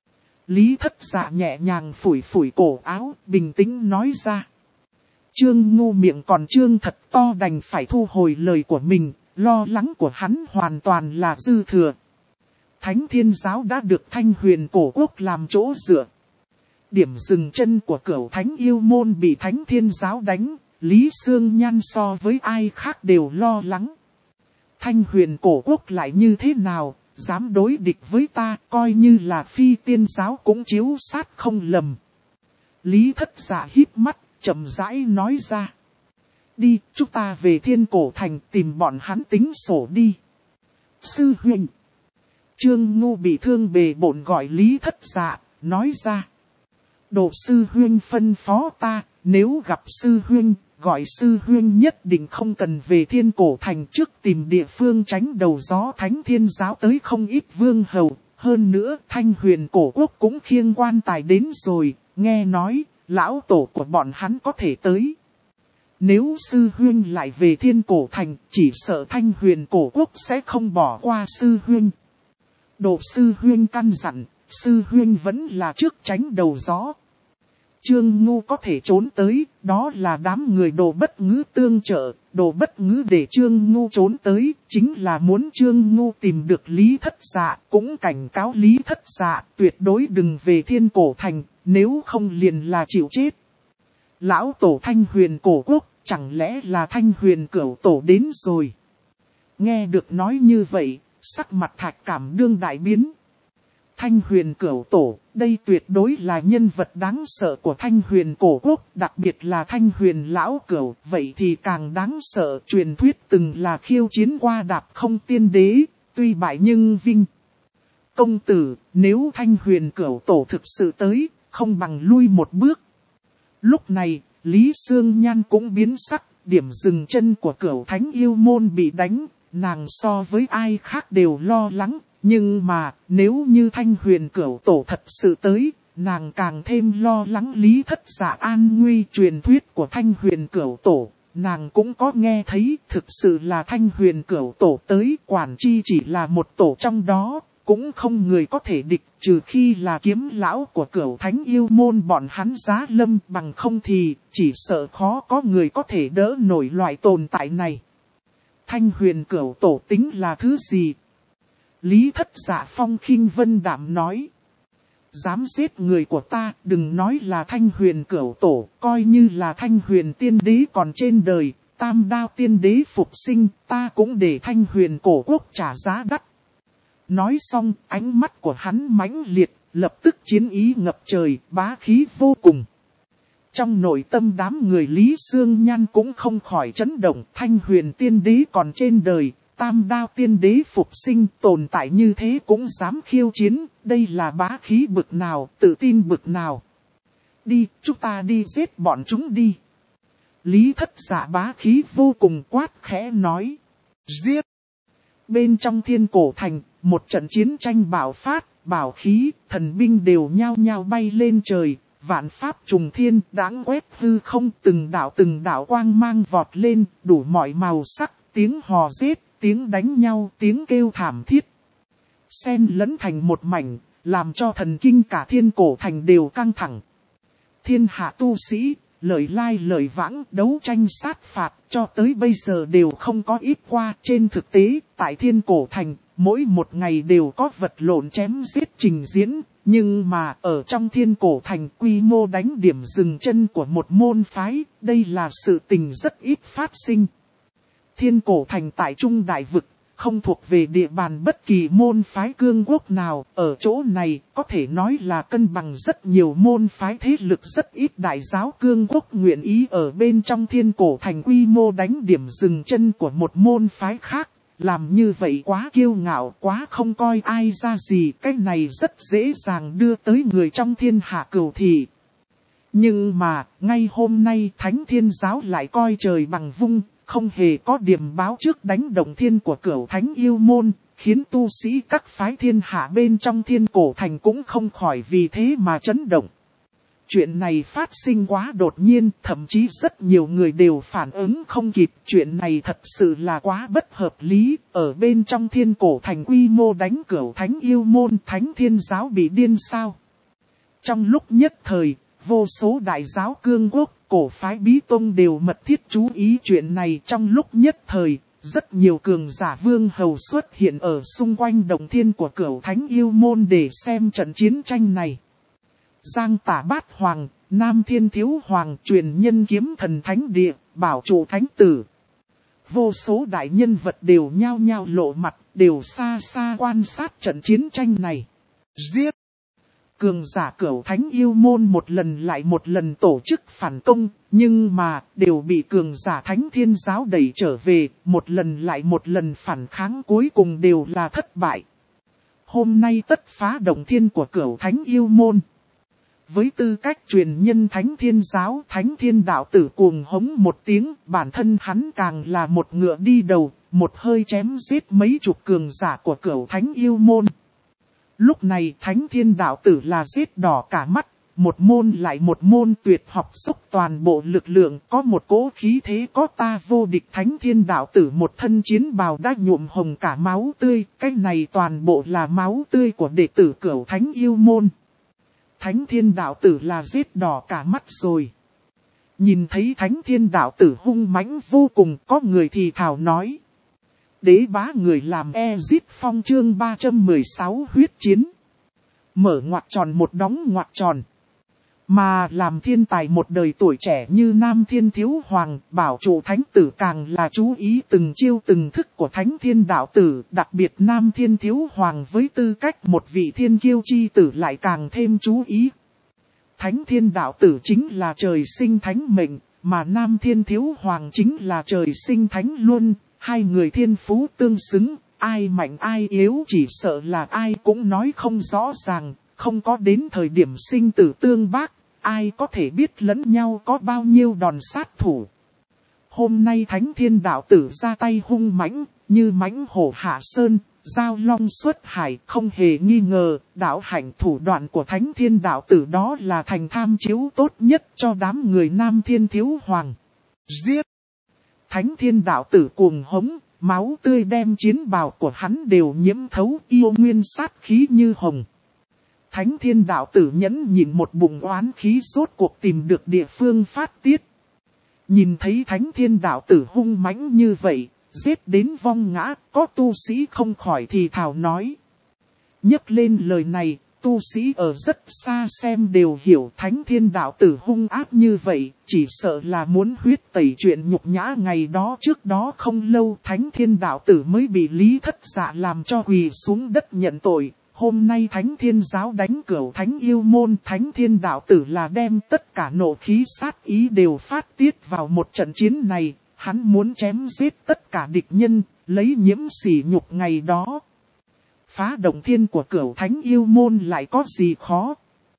Lý Thất Dạ nhẹ nhàng phủi phủi cổ áo, bình tĩnh nói ra. Trương Ngu miệng còn trương thật to đành phải thu hồi lời của mình, lo lắng của hắn hoàn toàn là dư thừa. Thánh Thiên Giáo đã được Thanh Huyền Cổ Quốc làm chỗ dựa. Điểm dừng chân của Cửu Thánh Yêu Môn bị Thánh Thiên Giáo đánh, Lý Xương Nhan so với ai khác đều lo lắng. Thanh Huyền Cổ Quốc lại như thế nào, dám đối địch với ta, coi như là Phi Tiên Giáo cũng chiếu sát không lầm. Lý Thất Dạ híp mắt, chậm rãi nói ra. Đi, chúng ta về Thiên Cổ Thành tìm bọn hắn tính sổ đi. Sư huynh. Trương Ngu bị thương bề bộn gọi Lý Thất Dạ, nói ra. Độ sư huynh phân phó ta, nếu gặp sư huynh, gọi sư huynh nhất định không cần về Thiên Cổ Thành, trước tìm địa phương tránh đầu gió. Thánh Thiên Giáo tới không ít vương hầu, hơn nữa Thanh Huyền Cổ Quốc cũng khiêng quan tài đến rồi, nghe nói, lão tổ của bọn hắn có thể tới. Nếu sư huynh lại về Thiên Cổ Thành, chỉ sợ Thanh Huyền Cổ Quốc sẽ không bỏ qua sư huynh. Độ sư huynh căn dặn, sư huynh vẫn là trước tránh đầu gió. Trương Ngu có thể trốn tới, đó là đám người Đồ Bất Ngữ tương trợ. Đồ Bất Ngữ để Trương Ngu trốn tới, chính là muốn Trương Ngu tìm được Lý Thất Dạ, cũng cảnh cáo Lý Thất Dạ tuyệt đối đừng về Thiên Cổ Thành, nếu không liền là chịu chết. Lão tổ Thanh Huyền Cổ Quốc, chẳng lẽ là Thanh Huyền Cửu Tổ đến rồi? Nghe được nói như vậy, sắc mặt Thạch Cảm Đương đại biến. Thanh Huyền Cửu Tổ, đây tuyệt đối là nhân vật đáng sợ của Thanh Huyền Cổ Quốc, đặc biệt là Thanh Huyền Lão Cửu, vậy thì càng đáng sợ. Truyền thuyết từng là khiêu chiến qua Đạp Không Tiên Đế, tuy bại nhưng vinh. Công tử, nếu Thanh Huyền Cửu Tổ thực sự tới, không bằng lui một bước. Lúc này, Lý Sương Nhan cũng biến sắc, điểm dừng chân của Cửu Thánh Yêu Môn bị đánh, nàng so với ai khác đều lo lắng. Nhưng mà, nếu như Thanh Huyền Cửu Tổ thật sự tới, nàng càng thêm lo lắng Lý Thất Dạ an nguy. Truyền thuyết của Thanh Huyền Cửu Tổ, nàng cũng có nghe thấy, thực sự là Thanh Huyền Cửu Tổ tới, quản chi chỉ là một tổ trong đó, cũng không người có thể địch, trừ khi là kiếm lão của Cửu Thánh Yêu Môn bọn hắn giá lâm, bằng không thì, chỉ sợ khó có người có thể đỡ nổi loại tồn tại này. Thanh Huyền Cửu Tổ tính là thứ gì? Lý Thất Dạ phong khinh vân đạm nói. Dám giết người của ta, đừng nói là Thanh Huyền Cửu Tổ, coi như là Thanh Huyền Tiên Đế còn trên đời, Tam Đao Tiên Đế phục sinh, ta cũng để Thanh Huyền Cổ Quốc trả giá đắt. Nói xong, ánh mắt của hắn mãnh liệt, lập tức chiến ý ngập trời, bá khí vô cùng. Trong nội tâm đám người Lý Sương Nhan cũng không khỏi chấn động, Thanh Huyền Tiên Đế còn trên đời. Tam Đao Tiên Đế phục sinh, tồn tại như thế cũng dám khiêu chiến, đây là bá khí bực nào, tự tin bực nào. Đi, chúng ta đi giết bọn chúng đi. Lý Thất Dạ bá khí vô cùng quát khẽ nói. Giết! Bên trong Thiên Cổ Thành, một trận chiến tranh bạo phát, bảo khí, thần binh đều nhao nhao bay lên trời, vạn pháp trùng thiên, đãng quét hư không, từng đạo quang mang vọt lên, đủ mọi màu sắc, tiếng hò rết. Tiếng đánh nhau, tiếng kêu thảm thiết. Xen lẫn thành một mảnh, làm cho thần kinh cả Thiên Cổ Thành đều căng thẳng. Thiên hạ tu sĩ, lời lai lời vãng, đấu tranh sát phạt, cho tới bây giờ đều không có ít qua. Trên thực tế, tại Thiên Cổ Thành, mỗi một ngày đều có vật lộn chém giết trình diễn. Nhưng mà ở trong Thiên Cổ Thành, quy mô đánh điểm dừng chân của một môn phái, đây là sự tình rất ít phát sinh. Thiên Cổ Thành tại Trung Đại Vực, không thuộc về địa bàn bất kỳ môn phái cương quốc nào, ở chỗ này có thể nói là cân bằng rất nhiều môn phái thế lực, rất ít đại giáo cương quốc nguyện ý ở bên trong Thiên Cổ Thành quy mô đánh điểm dừng chân của một môn phái khác. Làm như vậy quá kiêu ngạo, quá không coi ai ra gì, cái này rất dễ dàng đưa tới người trong thiên hạ cừu thị. Nhưng mà, ngay hôm nay Thánh Thiên Giáo lại coi trời bằng vung. Không hề có điểm báo trước đánh động thiên của Cửu Thánh Yêu Môn, khiến tu sĩ các phái thiên hạ bên trong Thiên Cổ Thành cũng không khỏi vì thế mà chấn động. Chuyện này phát sinh quá đột nhiên, thậm chí rất nhiều người đều phản ứng không kịp. Chuyện này thật sự là quá bất hợp lý, ở bên trong Thiên Cổ Thành quy mô đánh Cửu Thánh Yêu Môn, Thánh Thiên Giáo bị điên sao? Trong lúc nhất thời, vô số đại giáo cương quốc, cổ phái bí tông đều mật thiết chú ý chuyện này. Trong lúc nhất thời, rất nhiều cường giả vương hầu xuất hiện ở xung quanh động thiên của Cửu Thánh Yêu Môn để xem trận chiến tranh này. Giang Tả Bát Hoàng, Nam Thiên Thiếu Hoàng, truyền nhân kiếm thần thánh địa, bảo trụ thánh tử. Vô số đại nhân vật đều nhao nhao lộ mặt, đều xa xa quan sát trận chiến tranh này. Giết! Cường giả Cửu Thánh Yêu Môn một lần lại một lần tổ chức phản công, nhưng mà đều bị cường giả Thánh Thiên Giáo đẩy trở về, một lần lại một lần phản kháng cuối cùng đều là thất bại. hôm nay tất phá động thiên của Cửu Thánh Yêu Môn. Với tư cách truyền nhân Thánh Thiên Giáo, Thánh Thiên Đạo Tử cuồng hống một tiếng, bản thân hắn càng là một ngựa đi đầu, một hơi chém giết mấy chục cường giả của Cửu Thánh Yêu Môn. Lúc này Thánh Thiên Đạo Tử là giết đỏ cả mắt, một môn lại một môn tuyệt học xúc toàn bộ lực lượng, có một cỗ khí thế có ta vô địch. Thánh Thiên Đạo Tử một thân chiến bào đã nhuộm hồng cả máu tươi, cái này toàn bộ là máu tươi của đệ tử Cửu Thánh Yêu Môn. Thánh Thiên Đạo Tử là giết đỏ cả mắt rồi. Nhìn thấy Thánh Thiên Đạo Tử hung mãnh vô cùng, có người thì thào nói. Đế bá người làm Ezit Phong chương 316 huyết chiến. Mở ngoặc tròn một đóng ngoặc tròn. Mà làm thiên tài một đời tuổi trẻ như Nam Thiên Thiếu Hoàng, bảo chủ Thánh Tử càng là chú ý từng chiêu từng thức của Thánh Thiên Đạo Tử. Đặc biệt Nam Thiên Thiếu Hoàng với tư cách một vị thiên kiêu chi tử lại càng thêm chú ý. Thánh Thiên Đạo Tử chính là trời sinh thánh mệnh, mà Nam Thiên Thiếu Hoàng chính là trời sinh thánh luân. Hai người thiên phú tương xứng, ai mạnh ai yếu chỉ sợ là ai cũng nói không rõ ràng, không có đến thời điểm sinh tử tương bác, ai có thể biết lẫn nhau có bao nhiêu đòn sát thủ. Hôm nay Thánh Thiên Đạo Tử ra tay hung mãnh, như mãnh hổ hạ sơn, giao long xuất hải, không hề nghi ngờ, đạo hạnh thủ đoạn của Thánh Thiên Đạo Tử đó là thành tham chiếu tốt nhất cho đám người Nam Thiên Thiếu Hoàng. Giết! Thánh Thiên Đạo Tử cuồng hống, máu tươi đem chiến bào của hắn đều nhiễm thấu, yêu nguyên sát khí như hồng. Thánh Thiên Đạo Tử nhẫn nhịn một bụng oán khí, rốt cuộc tìm được địa phương phát tiết. Nhìn thấy Thánh Thiên Đạo Tử hung mãnh như vậy, giết đến vong ngã, có tu sĩ không khỏi thì thào nói. Nhắc lên lời này, tu sĩ ở rất xa xem đều hiểu Thánh Thiên Đạo Tử hung ác như vậy, chỉ sợ là muốn huyết tẩy chuyện nhục nhã ngày đó. Trước đó không lâu Thánh Thiên Đạo Tử mới bị Lý Thất Dạ làm cho quỳ xuống đất nhận tội. Hôm nay Thánh Thiên Giáo đánh Cửu Thánh Yêu Môn, Thánh Thiên Đạo Tử là đem tất cả nộ khí sát ý đều phát tiết vào một trận chiến này. Hắn muốn chém giết tất cả địch nhân, lấy nhiễm sỉ nhục ngày đó. Phá động thiên của Cửu Thánh Yêu Môn lại có gì khó.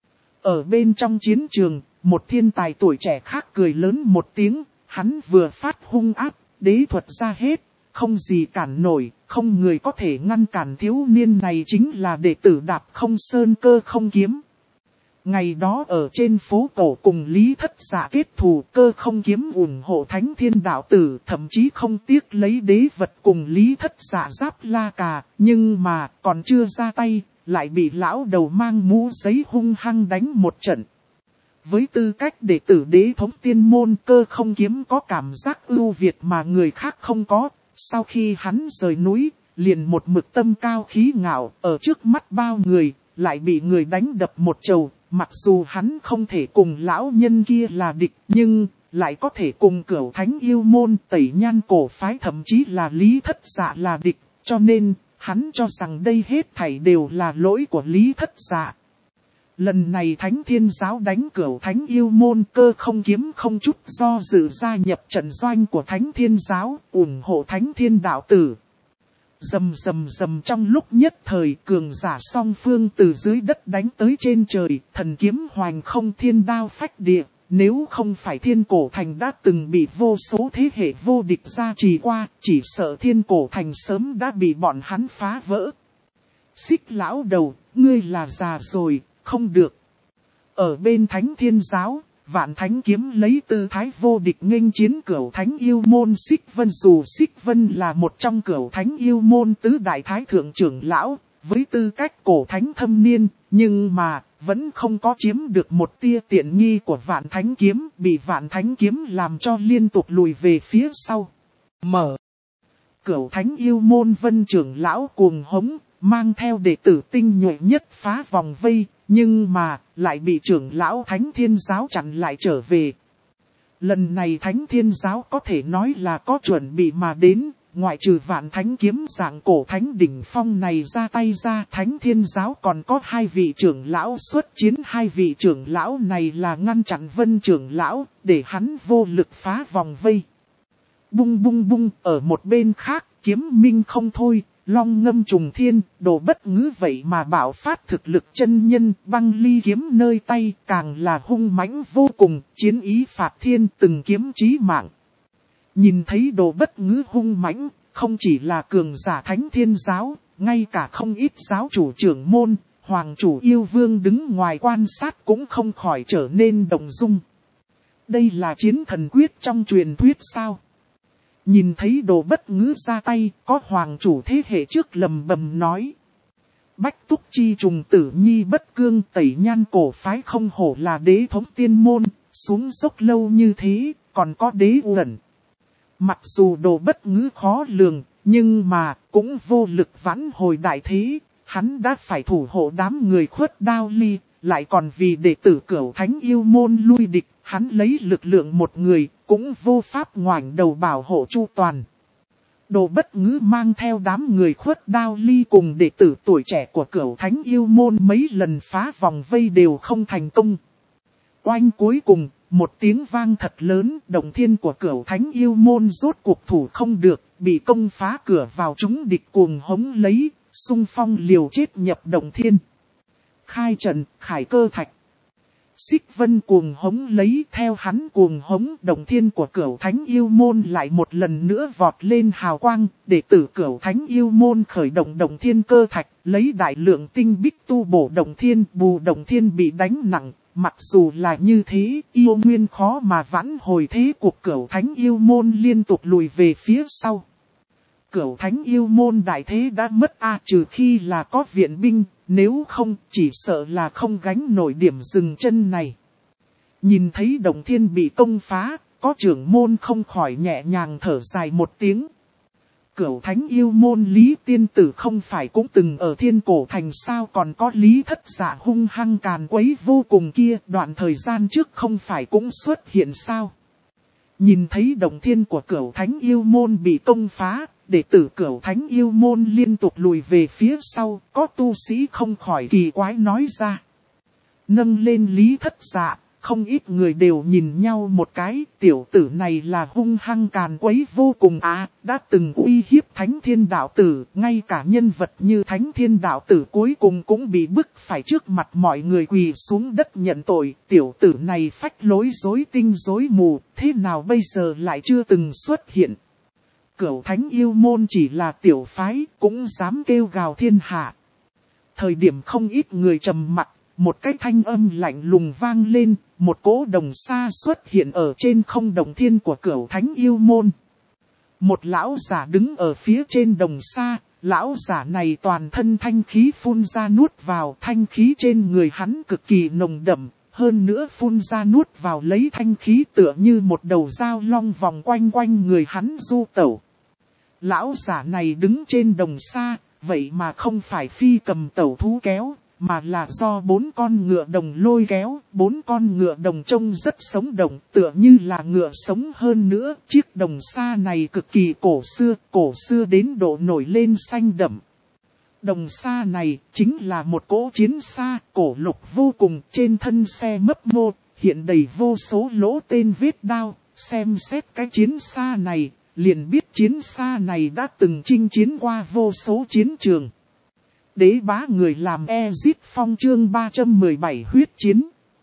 Ở bên trong chiến trường, một thiên tài tuổi trẻ khác cười lớn một tiếng, hắn vừa phát hung ác, đế thuật ra hết, không gì cản nổi, không người có thể ngăn cản. Thiếu niên này chính là đệ tử Đạp Không Sơn Cơ Không Kiếm. Ngày đó ở trên phố cổ cùng Lý Thất Dạ kết thù, Cơ Không Kiếm ủng hộ Thánh Thiên Đạo Tử, thậm chí không tiếc lấy đế vật cùng Lý Thất Dạ giáp la cà, nhưng mà còn chưa ra tay, lại bị lão đầu mang mũ giấy hung hăng đánh một trận. Với tư cách đệ tử đế thống tiên môn, Cơ Không Kiếm có cảm giác ưu việt mà người khác không có. Sau khi hắn rời núi, liền một mực tâm cao khí ngạo, ở trước mắt bao người, lại bị người đánh đập một chầu. Mặc dù hắn không thể cùng lão nhân kia là địch, nhưng lại có thể cùng Cửu Thánh Yêu Môn, Tẩy Nhan Cổ Phái, thậm chí là Lý Thất Dạ là địch, cho nên hắn cho rằng đây hết thảy đều là lỗi của Lý Thất Dạ. Lần này Thánh Thiên Giáo đánh Cửu Thánh Yêu Môn, Cơ Không Kiếm không chút do dự gia nhập trận doanh của Thánh Thiên Giáo, ủng hộ Thánh Thiên Đạo Tử. Rầm rầm rầm, trong lúc nhất thời cường giả song phương từ dưới đất đánh tới trên trời, thần kiếm hoành không, thiên đao phách địa. Nếu không phải Thiên Cổ Thành đã từng bị vô số thế hệ vô địch gia trì qua, chỉ sợ Thiên Cổ Thành sớm đã bị bọn hắn phá vỡ. Xích lão đầu, ngươi là già rồi, không được. Ở bên Thánh Thiên Giáo, Vạn Thánh Kiếm lấy tư thái vô địch nghênh chiến Cửu Thánh Yêu Môn Xích Vân. Dù Xích Vân là một trong Cửu Thánh Yêu Môn tứ đại thái thượng trưởng lão, với tư cách cổ thánh thâm niên, nhưng mà vẫn không có chiếm được một tia tiện nghi của Vạn Thánh Kiếm, bị Vạn Thánh Kiếm làm cho liên tục lùi về phía sau. Cửu Thánh Yêu Môn Vân trưởng lão cuồng hống, mang theo đệ tử tinh nhuệ nhất phá vòng vây, nhưng mà lại bị trưởng lão Thánh Thiên Giáo chặn lại trở về. Lần này Thánh Thiên Giáo có thể nói là có chuẩn bị mà đến, ngoại trừ Vạn Thánh Kiếm dạng cổ thánh đỉnh phong này ra tay ra, Thánh Thiên Giáo còn có hai vị trưởng lão xuất chiến. Hai vị trưởng lão này là ngăn chặn Vân trưởng lão, để hắn vô lực phá vòng vây. Bung bung bung, ở một bên khác, kiếm minh không thôi, long ngâm trùng thiên, Đồ Bất Ngữ vậy mà bạo phát thực lực chân nhân, băng ly kiếm nơi tay, càng là hung mãnh vô cùng, chiến ý phạt thiên, từng kiếm chí mạng. Nhìn thấy Đồ Bất Ngữ hung mãnh, không chỉ là cường giả Thánh Thiên giáo, ngay cả không ít giáo chủ trưởng môn, hoàng chủ yêu vương đứng ngoài quan sát cũng không khỏi trở nên động dung. Đây là chiến thần quyết trong truyền thuyết sao? Nhìn thấy Đồ Bất Ngữ ra tay, có hoàng chủ thế hệ trước lầm bầm nói. Bách Túc Chi trùng tử nhi bất cương, Tẩy Nhan cổ phái không hổ là đế thống tiên môn, xuống dốc lâu như thế, còn có đế uẩn. Mặc dù Đồ Bất Ngữ khó lường, nhưng mà cũng vô lực vãn hồi đại thế, hắn đã phải thủ hộ đám người Khuất Đao Ly, lại còn vì đệ tử Cửu Thánh yêu môn lui địch, hắn lấy lực lượng một người, cũng vô pháp ngoảnh đầu bảo hộ chu toàn. Đồ Bất Ngữ mang theo đám người Khuất Đao Ly cùng đệ tử tuổi trẻ của Cửu Thánh yêu môn mấy lần phá vòng vây đều không thành công. Oanh, cuối cùng, một tiếng vang thật lớn, động thiên của Cửu Thánh yêu môn rốt cuộc thủ không được, bị công phá cửa vào, chúng địch cuồng hống lấy, xung phong liều chết nhập động thiên. Khai trận, khải cơ thạch. Xích Vân cuồng hống lấy, theo hắn cuồng hống, động thiên của Cửu Thánh yêu môn lại một lần nữa vọt lên hào quang, đệ tử Cửu Thánh yêu môn khởi động động thiên cơ thạch, lấy đại lượng tinh bích tu bổ động thiên, bù động thiên bị đánh nặng. Mặc dù là như thế, yêu nguyên khó mà vãn hồi thế cuộc, Cửu Thánh yêu môn liên tục lùi về phía sau. Cửu Thánh yêu môn đại thế đã mất trừ khi là có viện binh, nếu không chỉ sợ là không gánh nổi điểm dừng chân này. Nhìn thấy động thiên bị công phá, có trưởng môn không khỏi nhẹ nhàng thở dài một tiếng. Cửu Thánh yêu môn Lý Tiên Tử không phải cũng từng ở Thiên Cổ Thành sao, còn có Lý Thất Dạ hung hăng càn quấy vô cùng kia, đoạn thời gian trước không phải cũng xuất hiện sao. Nhìn thấy động thiên của Cửu Thánh yêu môn bị công phá, đệ tử Cửu Thánh yêu môn liên tục lùi về phía sau, có tu sĩ không khỏi kỳ quái nói ra. Nâng lên Lý Thất Dạ, không ít người đều nhìn nhau một cái, tiểu tử này là hung hăng càn quấy vô cùng đã từng uy hiếp Thánh Thiên Đạo Tử, ngay cả nhân vật như Thánh Thiên Đạo Tử cuối cùng cũng bị bức phải trước mặt mọi người quỳ xuống đất nhận tội, tiểu tử này phách lối rối tinh rối mù, thế nào bây giờ lại chưa từng xuất hiện. Cửu Thánh yêu môn chỉ là tiểu phái, cũng dám kêu gào thiên hạ. Thời điểm không ít người trầm mặc, một cái thanh âm lạnh lùng vang lên, một cỗ đồng xa xuất hiện ở trên không động thiên của Cửu Thánh yêu môn. Một lão giả đứng ở phía trên đồng xa, lão giả này toàn thân thanh khí phun ra nuốt vào, thanh khí trên người hắn cực kỳ nồng đậm, hơn nữa phun ra nuốt vào lấy thanh khí tựa như một đầu dao long vòng quanh quanh người hắn du tẩu. Lão giả này đứng trên đồng xa, vậy mà không phải phi cầm tẩu thú kéo, mà là do 4 con ngựa đồng lôi kéo. 4 con ngựa đồng trông rất sống động, tựa như là ngựa sống hơn nữa. Chiếc đồng xa này cực kỳ cổ xưa đến độ nổi lên xanh đậm. Đồng xa này chính là một cỗ chiến xa cổ lục vô cùng, trên thân xe mấp mô, hiện đầy vô số lỗ tên vết đao. Xem xét cái chiến xa này, liền biết chiến xa này đã từng chinh chiến qua vô số chiến trường. Đế bá người làm Exit Phong chương 317 huyết chiến.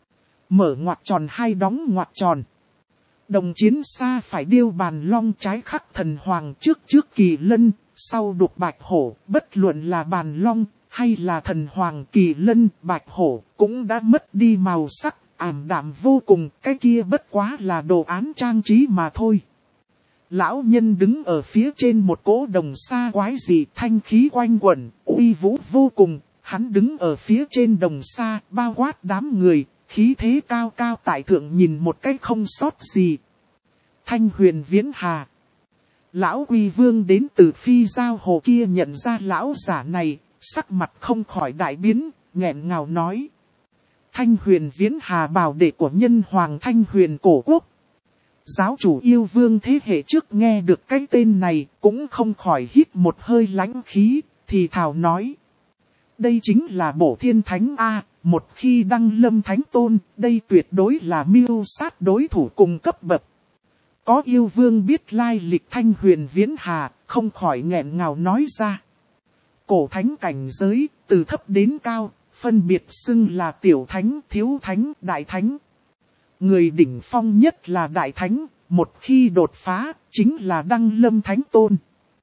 Mở ngoặc tròn hai đóng ngoặc tròn. Đồng chiến xa phải điêu bàn long, trái khắc thần hoàng, trước kỳ lân, sau đục bạch hổ. Bất luận là bàn long hay là thần hoàng, kỳ lân, bạch hổ cũng đã mất đi màu sắc, ảm đạm vô cùng. Cái kia bất quá là đồ án trang trí mà thôi. Lão nhân đứng ở phía trên một cỗ đồng xa quái dị, thanh khí quanh quẩn, uy vũ vô cùng. Hắn đứng ở phía trên đồng xa, bao quát đám người, khí thế cao cao tại thượng, nhìn một cách không sót gì. Thanh Huyền Viễn Hà. Lão Quy Vương đến từ Phi Giao Hồ kia nhận ra lão giả này, sắc mặt không khỏi đại biến, nghẹn ngào nói. Thanh Huyền Viễn Hà, bảo đệ của nhân hoàng Thanh Huyền cổ quốc. Giáo chủ yêu vương thế hệ trước nghe được cái tên này, cũng không khỏi hít một hơi lãnh khí, thì thào nói. Đây chính là Bổ Thiên Thánh A, một khi đăng lâm thánh tôn, đây tuyệt đối là mưu sát đối thủ cùng cấp bậc. Có yêu vương biết lai lịch Thanh Huyền Viễn Hà, không khỏi nghẹn ngào nói ra. Cổ thánh cảnh giới, từ thấp đến cao, phân biệt xưng là tiểu thánh, thiếu thánh, đại thánh. Người đỉnh phong nhất là đại thánh, một khi đột phá, chính là đăng lâm thánh tôn.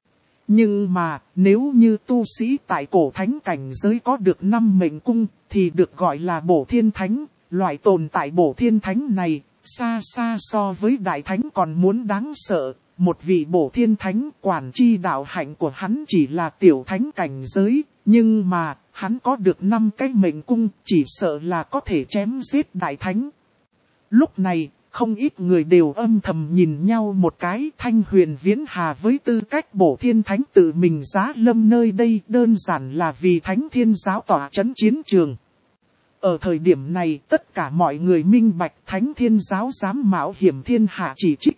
Nhưng mà, nếu như tu sĩ tại cổ thánh cảnh giới có được 5 mệnh cung, thì được gọi là bổ thiên thánh. Loại tồn tại bổ thiên thánh này, xa xa so với đại thánh còn muốn đáng sợ. Một vị bổ thiên thánh quản chi đạo hạnh của hắn chỉ là tiểu thánh cảnh giới, nhưng mà, hắn có được 5 cái mệnh cung, chỉ sợ là có thể chém giết đại thánh. Lúc này, không ít người đều âm thầm nhìn nhau một cái. Thanh Huyền Viễn Hà với tư cách bổ thiên thánh tự mình giá lâm nơi đây đơn giản là vì Thánh Thiên Giáo tỏa chấn chiến trường. Ở thời điểm này tất cả mọi người minh bạch Thánh Thiên Giáo dám mạo hiểm thiên hạ chỉ trích.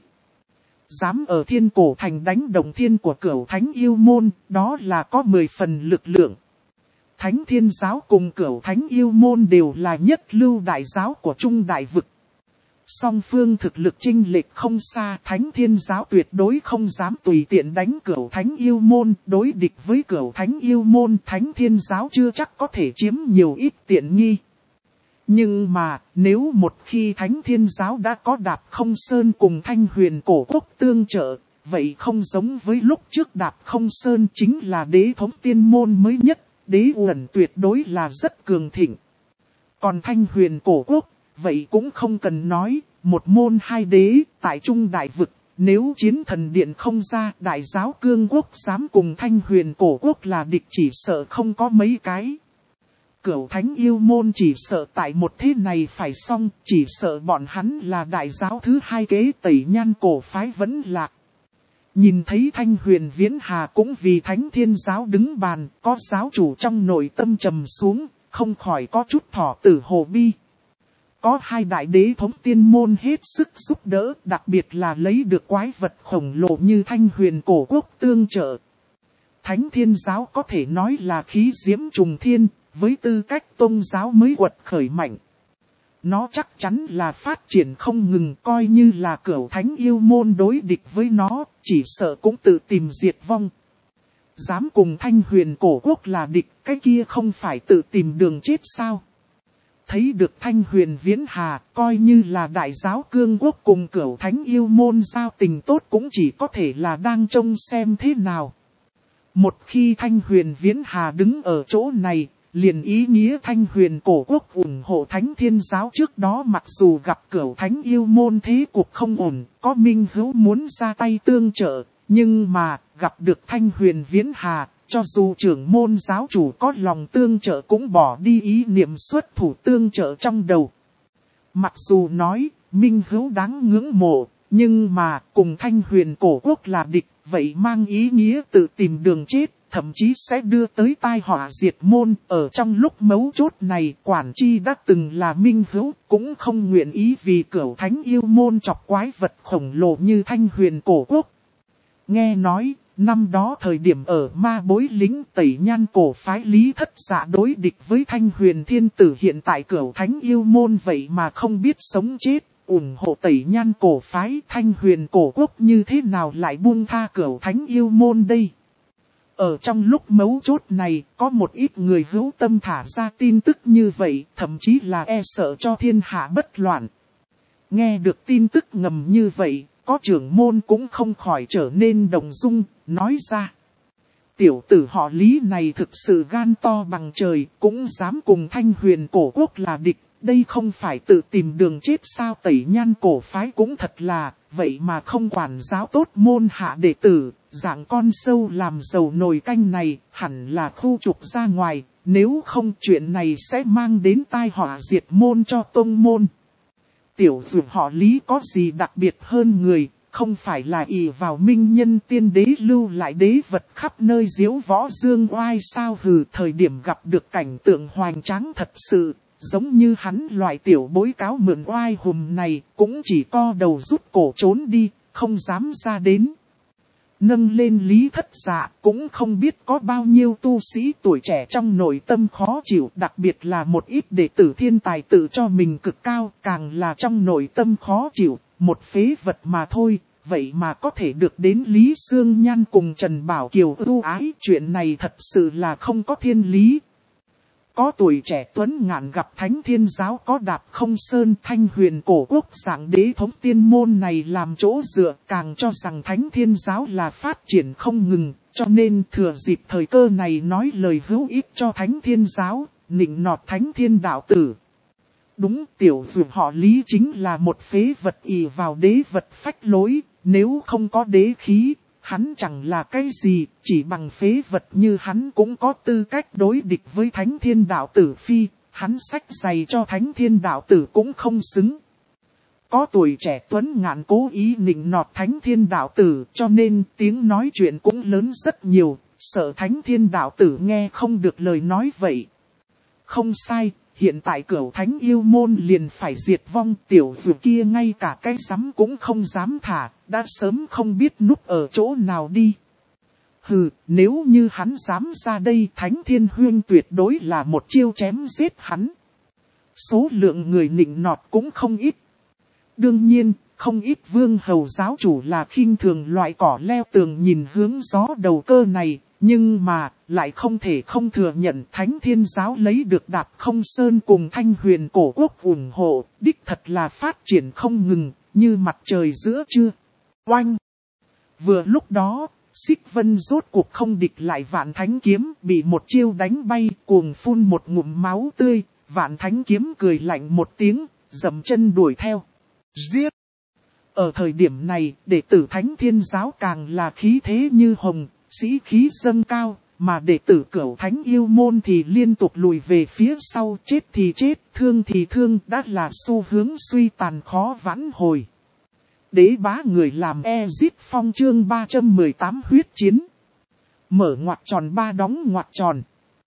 Dám ở thiên cổ thành đánh đồng thiên của Cửu Thánh Yêu Môn, đó là có 10 phần lực lượng. Thánh Thiên Giáo cùng Cửu Thánh Yêu Môn đều là nhất lưu đại giáo của Trung Đại Vực. Song phương thực lực chênh lệch không xa, Thánh Thiên Giáo tuyệt đối không dám tùy tiện đánh Cửu Thánh Yêu Môn, đối địch với Cửu Thánh Yêu Môn, Thánh Thiên Giáo chưa chắc có thể chiếm nhiều ít tiện nghi. Nhưng mà, nếu một khi Thánh Thiên Giáo đã có Đạp Không Sơn cùng Thanh Huyền Cổ Quốc tương trợ, vậy không giống với lúc trước Đạp Không Sơn chính là đế thống tiên môn mới nhất, đế uẩn tuyệt đối là rất cường thịnh. Còn Thanh Huyền Cổ Quốc, vậy cũng không cần nói, một môn hai đế, tại Trung Đại Vực, nếu chiến thần điện không ra, đại giáo cương quốc dám cùng Thanh Huyền Cổ Quốc là địch chỉ sợ không có mấy cái. Cửu Thánh Yêu Môn chỉ sợ tại một thế này phải xong, chỉ sợ bọn hắn là đại giáo thứ hai kế Tẩy Nhan cổ phái vẫn lạc. Nhìn thấy Thanh Huyền Viễn Hà cũng vì Thánh Thiên Giáo đứng bàn, có giáo chủ trong nội tâm trầm xuống, không khỏi có chút thỏ tử hồ bi. Có hai đại đế thống tiên môn hết sức giúp đỡ, đặc biệt là lấy được quái vật khổng lồ như Thanh Huyền Cổ Quốc tương trợ. Thánh Thiên Giáo có thể nói là khí diễm trùng thiên, với tư cách tôn giáo mới quật khởi mạnh. Nó chắc chắn là phát triển không ngừng, coi như là Cửu Thánh Yêu Môn đối địch với nó, chỉ sợ cũng tự tìm diệt vong. Dám cùng Thanh Huyền Cổ Quốc là địch, cái kia không phải tự tìm đường chết sao? Thấy được Thanh Huyền Viễn Hà, coi như là đại giáo cương quốc cùng Cửu Thánh Yêu Môn giao tình tốt cũng chỉ có thể là đang trông xem thế nào. Một khi Thanh Huyền Viễn Hà đứng ở chỗ này, liền ý nghĩa Thanh Huyền Cổ Quốc ủng hộ Thánh Thiên Giáo. Trước đó mặc dù gặp Cửu Thánh Yêu Môn thế cuộc không ổn, có minh hữu muốn ra tay tương trợ, nhưng mà gặp được Thanh Huyền Viễn Hà, cho dù trưởng môn giáo chủ có lòng tương trợ cũng bỏ đi ý niệm xuất thủ tương trợ trong đầu. Mặc dù nói, minh hữu đáng ngưỡng mộ, nhưng mà cùng Thanh Huyền Cổ Quốc là địch, vậy mang ý nghĩa tự tìm đường chết, thậm chí sẽ đưa tới tai họa diệt môn. Ở trong lúc mấu chốt này, quản chi đã từng là minh hữu, cũng không nguyện ý vì Cửu Thánh Yêu Môn chọc quái vật khổng lồ như Thanh Huyền Cổ Quốc. Nghe nói, năm đó thời điểm ở Ma Bối lính Tẩy Nhan cổ phái Lý Thất Dạ đối địch với Thanh Huyền Thiên Tử, hiện tại Cửu Thánh Yêu Môn vậy mà không biết sống chết, ủng hộ Tẩy Nhan cổ phái. Thanh Huyền Cổ Quốc như thế nào lại buông tha Cửu Thánh Yêu Môn đây? Ở trong lúc mấu chốt này, có một ít người hữu tâm thả ra tin tức như vậy, thậm chí là e sợ cho thiên hạ bất loạn. Nghe được tin tức ngầm như vậy, có trưởng môn cũng không khỏi trở nên động dung, nói ra. Tiểu tử họ Lý này thực sự gan to bằng trời, cũng dám cùng Thanh Huyền Cổ Quốc là địch, đây không phải tự tìm đường chết sao? Tẩy Nhan cổ phái cũng thật là, vậy mà không quản giáo tốt môn hạ đệ tử, dạng con sâu làm dầu nồi canh này, hẳn là khu trục ra ngoài, nếu không chuyện này sẽ mang đến tai họa diệt môn cho tông môn. Tiểu tử họ Lý có gì đặc biệt hơn người, không phải là ỷ vào minh nhân tiên đế lưu lại đế vật khắp nơi diễu võ dương oai sao? Hừ, thời điểm gặp được cảnh tượng hoành tráng thật sự, giống như hắn loại tiểu bối cáo mượn oai hùm này, cũng chỉ co đầu rút cổ trốn đi, không dám ra đến. Nâng lên Lý Thất Dạ, cũng không biết có bao nhiêu tu sĩ tuổi trẻ trong nội tâm khó chịu, đặc biệt là một ít đệ tử thiên tài tự cho mình cực cao, càng là trong nội tâm khó chịu, một phế vật mà thôi, vậy mà có thể được đến Lý Sương Nhan cùng Trần Bảo Kiều ưu ái, chuyện này thật sự là không có thiên lý. Có tuổi trẻ tuấn ngạn gặp Thánh Thiên Giáo có đạp không sơn Thanh Huyền cổ quốc dạng đế thống tiên môn này làm chỗ dựa, càng cho rằng Thánh Thiên Giáo là phát triển không ngừng, cho nên thừa dịp thời cơ này nói lời hữu ích cho Thánh Thiên Giáo, nịnh nọt Thánh Thiên đạo tử. Đúng, tiểu dụ họ Lý chính là một phế vật ỷ vào đế vật phách lối, nếu không có đế khí, hắn chẳng là cái gì, chỉ bằng phế vật như hắn cũng có tư cách đối địch với Thánh Thiên đạo tử phi, hắn xách giày cho Thánh Thiên đạo tử cũng không xứng. Có tuổi trẻ tuấn ngạn cố ý nịnh nọt Thánh Thiên đạo tử, cho nên tiếng nói chuyện cũng lớn rất nhiều, sợ Thánh Thiên đạo tử nghe không được lời nói vậy. Không sai. Hiện tại Cửu Thánh yêu môn liền phải diệt vong, tiểu dụ kia ngay cả cái rắm cũng không dám thả, đã sớm không biết núp ở chỗ nào đi. Hừ, nếu như hắn dám ra đây, Thánh Thiên Huyên tuyệt đối là một chiêu chém giết hắn. Số lượng người nịnh nọt cũng không ít. Đương nhiên, không ít vương hầu giáo chủ là khinh thường loại cỏ leo tường nhìn hướng gió đầu cơ này. Nhưng mà, lại không thể không thừa nhận Thánh Thiên Giáo lấy được đạp không sơn cùng Thanh Huyền cổ quốc ủng hộ, đích thật là phát triển không ngừng, như mặt trời giữa trưa. Oanh! Vừa lúc đó, Xích Vân rốt cuộc không địch lại Vạn Thánh Kiếm, bị một chiêu đánh bay, cuồng phun một ngụm máu tươi, Vạn Thánh Kiếm cười lạnh một tiếng, dậm chân đuổi theo. Giết! Ở thời điểm này, đệ tử Thánh Thiên Giáo càng là khí thế như hồng, sĩ khí dâng cao, mà đệ tử Cửu Thánh yêu môn thì liên tục lùi về phía sau, chết thì chết, thương thì thương, đã là xu hướng suy tàn khó vãn hồi. Đế bá người làm Ezit Phong chương 318 huyết chiến. Mở ngoặc tròn ba đóng ngoặc tròn.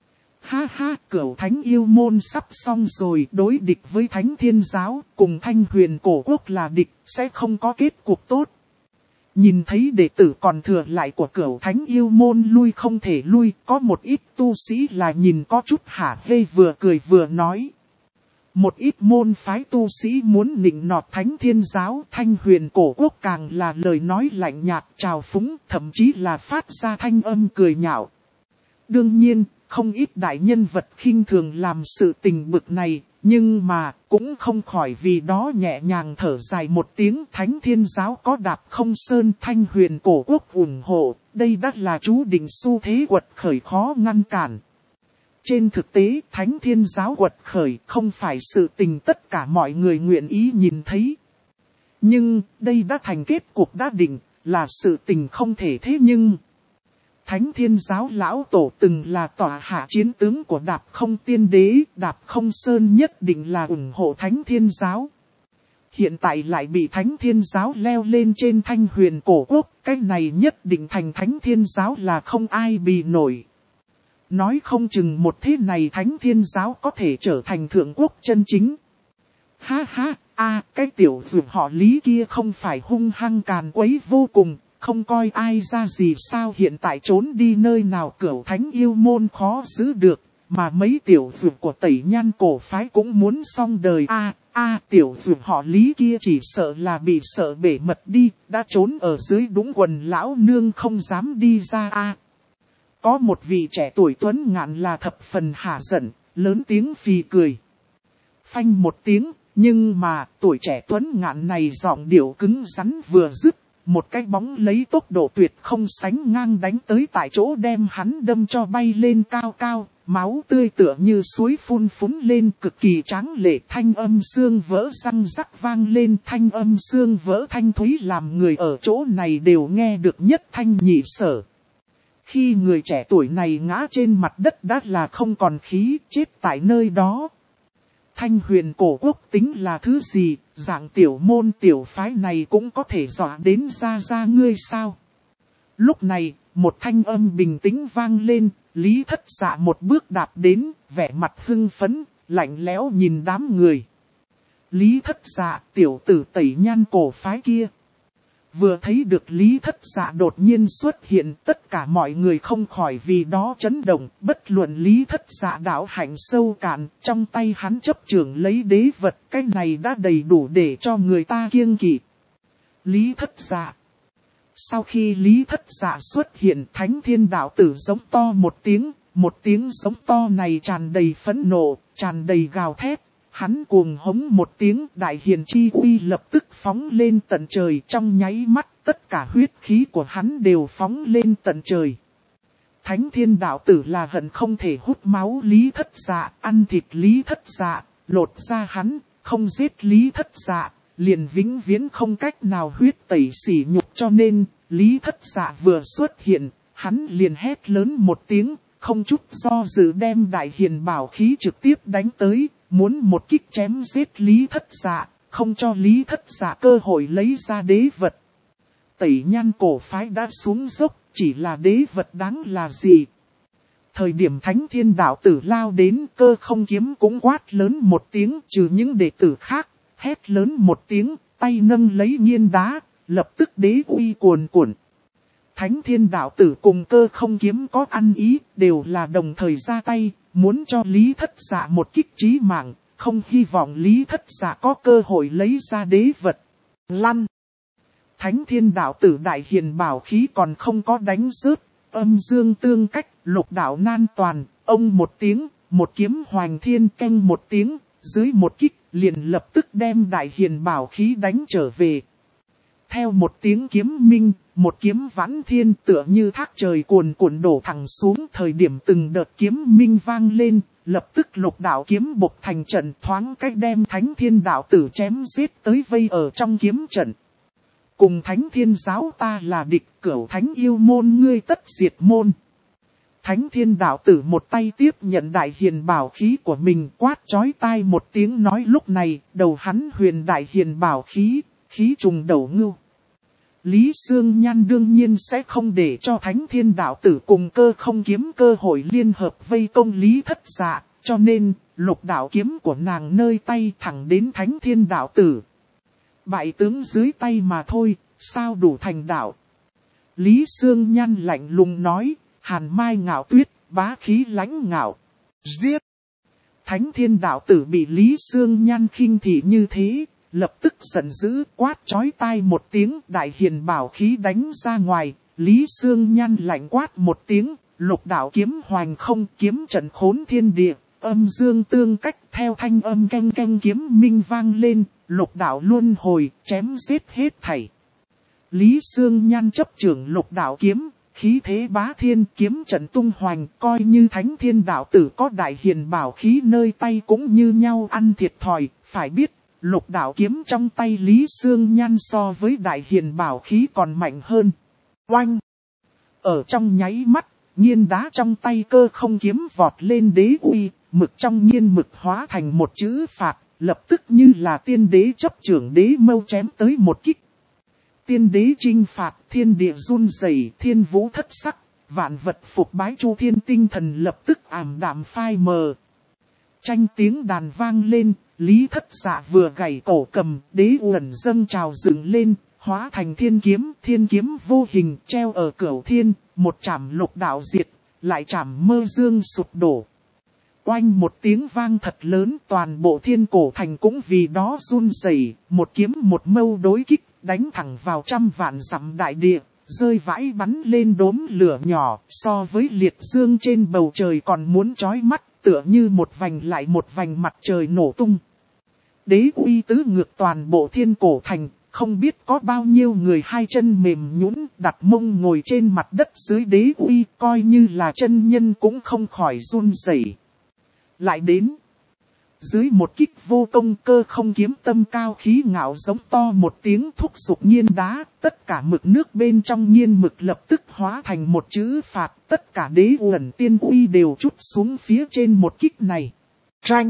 Ha ha, Cửu Thánh yêu môn sắp xong rồi, đối địch với Thánh Thiên Giáo, cùng Thanh Huyền cổ quốc là địch, sẽ không có kết cục tốt. Nhìn thấy đệ tử còn thừa lại của Cửu Thánh yêu môn lui không thể lui, có một ít tu sĩ là nhìn có chút hả hê vừa cười vừa nói. Một ít môn phái tu sĩ muốn nịnh nọt Thánh Thiên Giáo, Thanh Huyền cổ quốc càng là lời nói lạnh nhạt trào phúng, thậm chí là phát ra thanh âm cười nhạo. Đương nhiên, không ít đại nhân vật khinh thường làm sự tình bực này, nhưng mà cũng không khỏi vì đó nhẹ nhàng thở dài một tiếng. Thánh Thiên Giáo có đạp không sơn Thanh Huyền cổ quốc ủng hộ, đây đã là chú định xu thế quật khởi khó ngăn cản. Trên thực tế, Thánh Thiên Giáo quật khởi không phải sự tình tất cả mọi người nguyện ý nhìn thấy. Nhưng, đây đã thành kết cục đã định, là sự tình không thể thế nhưng. Thánh Thiên Giáo lão tổ từng là tọa hạ chiến tướng của đạp không tiên đế, đạp không sơn nhất định là ủng hộ Thánh Thiên Giáo. Hiện tại lại bị Thánh Thiên Giáo leo lên trên Thanh Huyền cổ quốc, cái này nhất định thành Thánh Thiên Giáo là không ai bì nổi. Nói không chừng một thế này Thánh Thiên Giáo có thể trở thành thượng quốc chân chính. Ha ha, cái tiểu dụ họ Lý kia không phải hung hăng càn quấy vô cùng, không coi ai ra gì sao hiện tại trốn đi nơi nào Cửu Thánh yêu môn khó giữ được, mà mấy tiểu dụ của Tẩy Nhan cổ phái cũng muốn xong đời. Tiểu dụ họ Lý kia chỉ sợ là bị sợ bể mật đi, đã trốn ở dưới đúng quần lão nương không dám đi ra. Có một vị trẻ tuổi tuấn ngạn là thập phần hả giận, lớn tiếng phì cười. Phanh một tiếng, nhưng mà tuổi trẻ tuấn ngạn này giọng điệu cứng rắn vừa dứt, một cái bóng lấy tốc độ tuyệt không sánh ngang đánh tới tại chỗ đem hắn đâm cho bay lên cao cao, máu tươi tựa như suối phun phún lên cực kỳ tráng lệ, thanh âm xương vỡ răng rắc vang lên, thanh âm xương vỡ thanh thúy làm người ở chỗ này đều nghe được nhất thanh nhị sở. Khi người trẻ tuổi này ngã trên mặt đất đã là không còn khí, chết tại nơi đó. Thanh Huyền cổ quốc tính là thứ gì, dạng tiểu môn tiểu phái này cũng có thể dọa đến ra ngươi sao? Lúc này, một thanh âm bình tĩnh vang lên, Lý Thất Dạ một bước đạp đến, vẻ mặt hưng phấn, lạnh lẽo nhìn đám người. Lý Thất Dạ, tiểu tử Tẩy Nhan cổ phái kia. Vừa thấy được Lý Thất Dạ đột nhiên xuất hiện, tất cả mọi người không khỏi vì đó chấn động, bất luận Lý Thất Dạ đạo hạnh sâu cạn, trong tay hắn chấp trưởng lấy đế vật, cái này đã đầy đủ để cho người ta kiêng kỵ. Lý Thất Dạ, Sau khi Lý Thất Dạ xuất hiện, Thánh Thiên Đạo Tử giống to một tiếng giống to này tràn đầy phẫn nộ, tràn đầy gào thét. Hắn cuồng hống một tiếng, đại hiền chi uy lập tức phóng lên tận trời, trong nháy mắt tất cả huyết khí của hắn đều phóng lên tận trời. Thánh Thiên Đạo Tử là hận không thể hút máu Lý Thất Dạ, ăn thịt Lý Thất Dạ, lột ra hắn, không giết Lý Thất Dạ, liền vĩnh viễn không cách nào huyết tẩy sỉ nhục, cho nên Lý Thất Dạ vừa xuất hiện, hắn liền hét lớn một tiếng, không chút do dự đem đại hiền bảo khí trực tiếp đánh tới, muốn một kích chém giết Lý Thất Dạ, không cho Lý Thất Dạ cơ hội lấy ra đế vật. Tẩy Nhan cổ phái đã xuống dốc, chỉ là đế vật đáng là gì? Thời điểm Thánh Thiên Đạo Tử lao đến, Cơ Không Kiếm cũng quát lớn một tiếng, trừ những đệ tử khác, hét lớn một tiếng, tay nâng lấy nghiên đá, lập tức đế uy cuồn cuộn. Thánh Thiên Đạo Tử cùng Cơ Không Kiếm có ăn ý, đều là đồng thời ra tay, muốn cho Lý Thất Dạ một kích chí mạng, không hy vọng Lý Thất Dạ có cơ hội lấy ra đế vật. Lăn! Thánh Thiên Đạo Tử đại hiền bảo khí còn không có đánh rớt, âm dương tương cách, lục đạo nan toàn, ông một tiếng, một kiếm hoành thiên canh một tiếng, dưới một kích, liền lập tức đem đại hiền bảo khí đánh trở về. Theo một tiếng kiếm minh, một kiếm vãn thiên tựa như thác trời cuồn cuộn đổ thẳng xuống, thời điểm từng đợt kiếm minh vang lên, lập tức lục đạo kiếm bộc thành trận, thoáng cách đem Thánh Thiên Đạo Tử chém giết tới vây ở trong kiếm trận. Cùng Thánh Thiên giáo ta là địch, cửu thánh yêu môn ngươi tất diệt môn. Thánh Thiên Đạo Tử một tay tiếp nhận đại hiền bảo khí của mình, quát chói tai một tiếng, nói lúc này, đầu hắn huyền đại hiền bảo khí, khí trùng đầu ngưu. Lý Xương Nhan đương nhiên sẽ không để cho Thánh Thiên Đạo Tử cùng Cơ Không Kiếm cơ hội liên hợp vây công Lý Thất Dạ, cho nên, lục đạo kiếm của nàng nơi tay thẳng đến Thánh Thiên Đạo Tử. Bại tướng dưới tay mà thôi, sao đủ thành đạo? Lý Xương Nhan lạnh lùng nói, Hàn Mai Ngạo Tuyết, bá khí lãnh ngạo, giết. Thánh Thiên Đạo Tử bị Lý Xương Nhan khinh thị như thế, lập tức giận dữ, quát chói tai một tiếng, đại hiền bảo khí đánh ra ngoài. Lý Xương Nhan lạnh quát một tiếng, lục đạo kiếm hoành không, kiếm trận khốn thiên địa, âm dương tương cách, theo thanh âm canh canh kiếm minh vang lên, lục đạo luân hồi, chém giết hết thảy. Lý Xương Nhan chấp trưởng lục đạo kiếm, khí thế bá thiên, kiếm trận tung hoành, coi như Thánh Thiên Đạo Tử có đại hiền bảo khí nơi tay cũng như nhau ăn thiệt thòi. Phải biết, lục đạo kiếm trong tay Lý Xương Nhan so với đại hiền bảo khí còn mạnh hơn. Oanh! Ở trong nháy mắt, nghiên đá trong tay Cơ Không Kiếm vọt lên đế uy, mực trong nghiên mực hóa thành một chữ phạt, lập tức như là tiên đế chấp trưởng đế mâu chém tới một kích. Tiên đế chinh phạt, thiên địa run rẩy, thiên vũ thất sắc, vạn vật phục bái, chu thiên tinh thần lập tức ảm đạm phai mờ. Tranh tiếng đàn vang lên, Lý Thất Dạ vừa gảy cổ cầm, đế uẩn dâng trào dựng lên, hóa thành thiên kiếm vô hình treo ở cửu thiên, một chảm lục đạo diệt, lại chảm mơ dương sụp đổ. Oanh một tiếng vang thật lớn, toàn bộ thiên cổ thành cũng vì đó run rẩy, một kiếm một mâu đối kích, đánh thẳng vào trăm vạn dặm đại địa, rơi vãi bắn lên đốm lửa nhỏ, so với liệt dương trên bầu trời còn muốn chói mắt, tựa như một vành lại một vành mặt trời nổ tung. Đế uy tứ ngược toàn bộ thiên cổ thành, không biết có bao nhiêu người hai chân mềm nhũn đặt mông ngồi trên mặt đất dưới đế uy, coi như là chân nhân cũng không khỏi run rẩy. Lại đến, dưới một kích vô công, Cơ Không Kiếm tâm cao khí ngạo giống to một tiếng thúc giục nghiên đá, tất cả mực nước bên trong nghiên mực lập tức hóa thành một chữ phạt, tất cả đế uẩn tiên uy đều trút xuống phía trên một kích này. Tranh!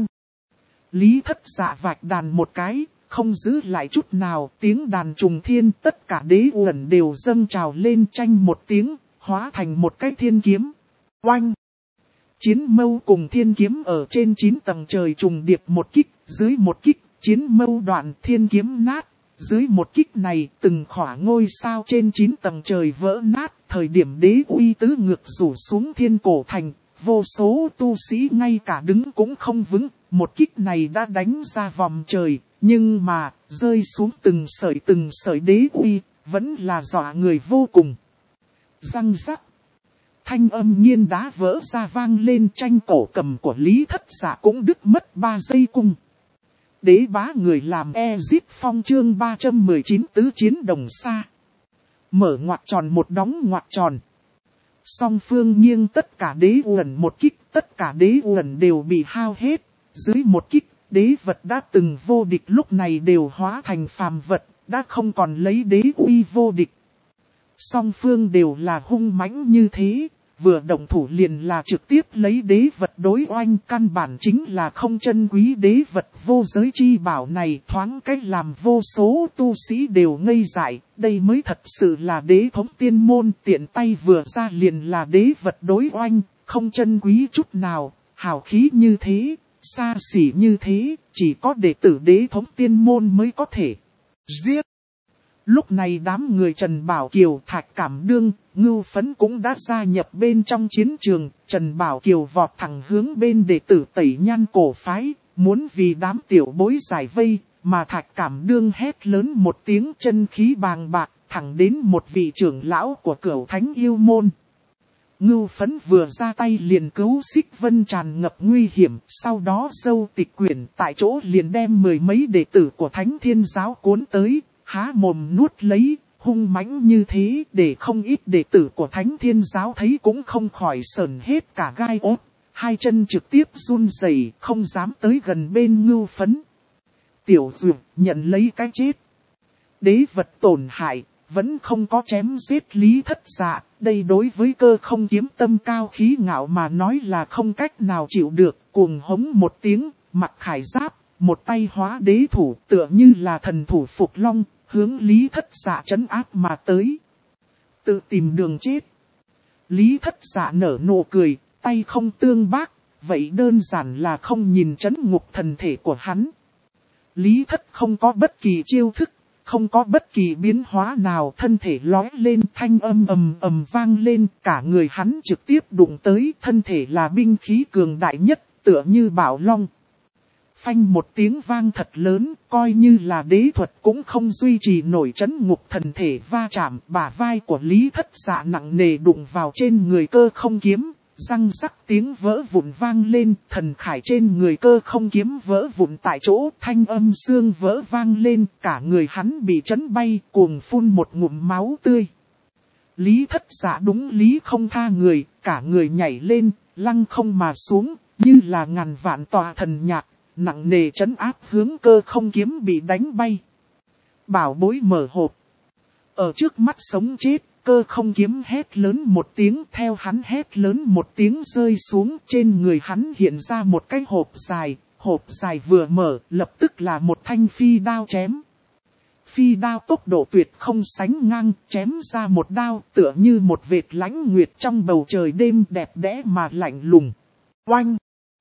Lý Thất Dạ vạch đàn một cái, không giữ lại chút nào, tiếng đàn trùng thiên, tất cả đế uẩn đều dâng trào lên, tranh một tiếng, hóa thành một cái thiên kiếm. Oanh! Chiến mâu cùng thiên kiếm ở trên 9 tầng trời trùng điệp một kích, dưới một kích, chiến mâu đoạn, thiên kiếm nát. Dưới một kích này, từng khỏa ngôi sao trên 9 tầng trời vỡ nát, thời điểm đế uy tứ ngược rủ xuống thiên cổ thành, vô số tu sĩ ngay cả đứng cũng không vững, một kích này đã đánh ra vòng trời, nhưng mà, rơi xuống từng sợi đế uy, vẫn là dọa người vô cùng. Răng rắc. Thanh âm nghiên đá vỡ ra vang lên, tranh cổ cầm của Lý Thất Dạ cũng đứt mất 3 giây cung. Đế bá người làm Ezip Phong chương 319 tứ chiến đồng xa. Mở ngoặc tròn một đóng ngoặc tròn. Song phương nghiêng tất cả đế uẩn một kích, tất cả đế uẩn đều bị hao hết. Dưới một kích, đế vật đã từng vô địch lúc này đều hóa thành phàm vật, đã không còn lấy đế uy vô địch. Song phương đều là hung mãnh như thế, vừa động thủ liền là trực tiếp lấy đế vật đối oanh, căn bản chính là không trân quý đế vật vô giới chi bảo này, thoáng cách làm vô số tu sĩ đều ngây dại, đây mới thật sự là đế thống tiên môn, tiện tay vừa ra liền là đế vật đối oanh, không trân quý chút nào, hào khí như thế, xa xỉ như thế, chỉ có đệ tử đế thống tiên môn mới có thể giết. Lúc này đám người Trần Bảo Kiều, Thạch Cảm Đương, Ngưu Phấn cũng đã gia nhập bên trong chiến trường. Trần Bảo Kiều vọt thẳng hướng bên đệ tử Tẩy Nhan cổ phái, muốn vì đám tiểu bối giải vây, mà Thạch Cảm Đương hét lớn một tiếng, chân khí bàng bạc, thẳng đến một vị trưởng lão của Cửu Thánh Yêu Môn. Ngưu Phấn vừa ra tay liền cứu Xích Vân tràn ngập nguy hiểm, sau đó Dâu Tịch Quyển tại chỗ liền đem 10 mấy đệ tử của Thánh Thiên Giáo cuốn tới. Há mồm nuốt lấy, hung mãnh như thế, để không ít đệ tử của Thánh Thiên Giáo thấy cũng không khỏi sởn hết cả gai ốt. Hai chân trực tiếp run rẩy, không dám tới gần bên Ngưu Phấn. Tiểu Dược nhận lấy cái chết. Đế vật tổn hại, vẫn không có chém giết Lý Thất Dạ. Đây đối với Cơ Không Kiếm tâm cao khí ngạo mà nói là không cách nào chịu được. Cuồng hống một tiếng, mặc khải giáp, một tay hóa đế thủ tựa như là thần thủ Phục Long. Hướng Lý Thất Dạ trấn áp mà tới. Tự tìm đường chết. Lý Thất Dạ nở nụ cười, tay không tương bác, vậy đơn giản là không nhìn trấn ngục thần thể của hắn. Lý Thất không có bất kỳ chiêu thức, không có bất kỳ biến hóa nào, thân thể lói lên, thanh âm ầm ầm vang lên, cả người hắn trực tiếp đụng tới, thân thể là binh khí cường đại nhất, tựa như bảo long. Phanh một tiếng vang thật lớn, coi như là đế thuật cũng không duy trì nổi trấn ngục thần thể va chạm, bả vai của Lý Thất Dạ nặng nề đụng vào trên người Cơ Không Kiếm, răng rắc tiếng vỡ vụn vang lên, thần khải trên người Cơ Không Kiếm vỡ vụn tại chỗ, thanh âm xương vỡ vang lên, cả người hắn bị chấn bay, cuồng phun một ngụm máu tươi. Lý Thất Dạ đúng lý không tha người, cả người nhảy lên, lăng không mà xuống, như là ngàn vạn tòa thần nhạc. Nặng nề trấn áp hướng Cơ Không Kiếm bị đánh bay. Bảo bối mở hộp. Ở trước mắt sống chết, Cơ Không Kiếm hét lớn một tiếng, theo hắn hét lớn một tiếng rơi xuống, trên người hắn hiện ra một cái hộp dài vừa mở, lập tức là một thanh phi đao chém. Phi đao tốc độ tuyệt không sánh ngang, chém ra một đao tựa như một vệt lãnh nguyệt trong bầu trời đêm đẹp đẽ mà lạnh lùng. Oanh!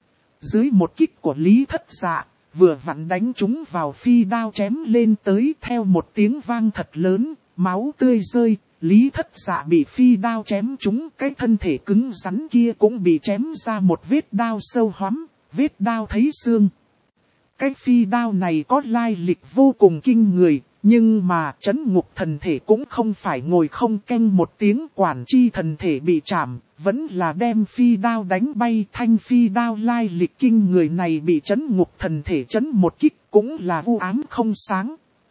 Dưới một kích của Lý Thất Dạ, vừa vặn đánh chúng vào phi đao chém lên tới, theo một tiếng vang thật lớn, máu tươi rơi, Lý Thất Dạ bị phi đao chém trúng, cái thân thể cứng rắn kia cũng bị chém ra một vết đao sâu hoắm, vết đao thấy xương. Cái phi đao này có lai lịch vô cùng kinh người, nhưng mà trấn ngục thần thể cũng không phải ngồi không canh một tiếng, quản chi thần thể bị chạm, vẫn là đem phi đao đánh bay. Thanh phi đao lai lịch kinh người này bị trấn ngục thần thể trấn một kích, cũng là u ám không sáng.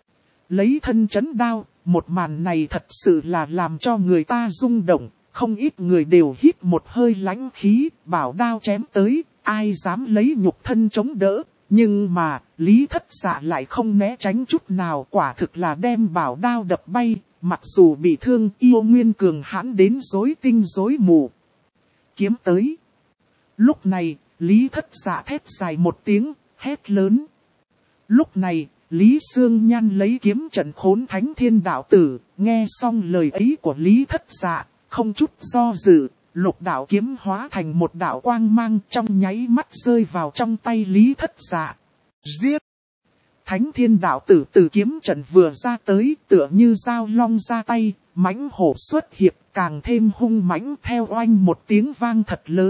Lấy thân trấn đao, một màn này thật sự là làm cho người ta rung động, không ít người đều hít một hơi lãnh khí, bảo đao chém tới, ai dám lấy nhục thân chống đỡ. Nhưng mà, Lý Thất Dạ lại không né tránh chút nào, quả thực là đem bảo đao đập bay, mặc dù bị thương yêu nguyên cường hãn đến rối tinh rối mù. Kiếm tới. Lúc này, Lý Thất Dạ thét dài một tiếng, hét lớn. Lúc này, Lý Sương Nhan lấy kiếm trận khốn Thánh Thiên Đạo Tử, nghe xong lời ấy của Lý Thất Dạ, không chút do dự. Lục đạo kiếm hóa thành một đạo quang mang, trong nháy mắt rơi vào trong tay Lý Thất Dạ. Giết! Thánh Thiên Đạo Tử từ kiếm trận vừa ra tới, tựa như dao long ra tay, mãnh hổ xuất hiệp, càng thêm hung mãnh, theo oanh một tiếng vang thật lớn,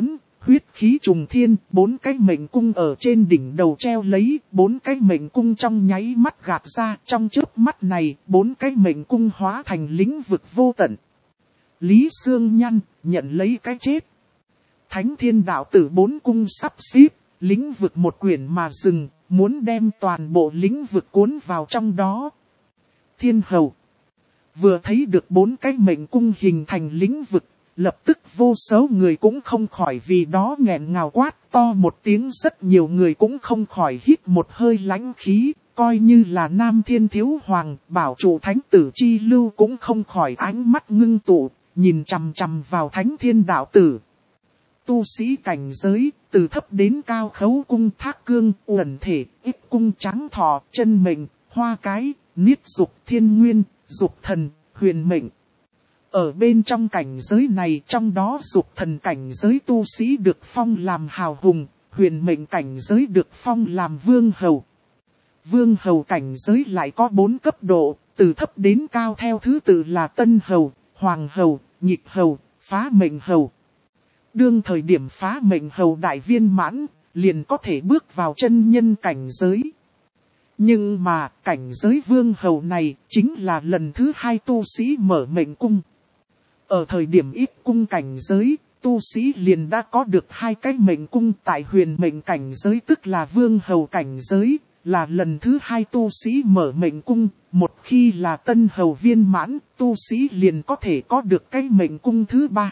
Huyết khí trùng thiên, 4 cái mệnh cung ở trên đỉnh đầu treo lấy, 4 cái mệnh cung trong nháy mắt gạt ra, trong chớp mắt này, 4 cái mệnh cung hóa thành lĩnh vực vô tận. Lý Sương Nhăn, nhận lấy cái chết. Thánh Thiên Đạo Tử 4 cung sắp xếp, lĩnh vực một quyển mà dừng, muốn đem toàn bộ lĩnh vực cuốn vào trong đó. Thiên Hầu vừa thấy được 4 cái mệnh cung hình thành lĩnh vực, lập tức vô số người cũng không khỏi vì đó nghẹn ngào quát to một tiếng, rất nhiều người cũng không khỏi hít một hơi lãnh khí, coi như là Nam Thiên Thiếu Hoàng, bảo chủ Thánh Tử Chi Lưu cũng không khỏi ánh mắt ngưng tụ, nhìn chằm chằm vào Thánh Thiên Đạo Tử. Tu sĩ cảnh giới, từ thấp đến cao khấu cung thác cương, uẩn thể, ít cung trắng thọ, chân mệnh, hoa cái, niết dục, thiên nguyên, dục thần, huyền mệnh. Ở bên trong cảnh giới này, trong đó dục thần cảnh giới tu sĩ được phong làm hào hùng, huyền mệnh cảnh giới được phong làm vương hầu. Vương hầu cảnh giới lại có 4 cấp độ, từ thấp đến cao theo thứ tự là tân hầu, hoàng hầu, nhị hầu, phá mệnh hầu. Đương thời điểm phá mệnh hầu đại viên mãn, liền có thể bước vào chân nhân cảnh giới. Nhưng mà cảnh giới vương hầu này chính là lần thứ 2 tu sĩ mở mệnh cung. Ở thời điểm ít cung cảnh giới, tu sĩ liền đã có được 2 cái mệnh cung tại huyền mệnh cảnh giới, tức là vương hầu cảnh giới, là lần thứ 2 tu sĩ mở mệnh cung. Một khi là tân hầu viên mãn, tu sĩ liền có thể có được cái mệnh cung thứ 3.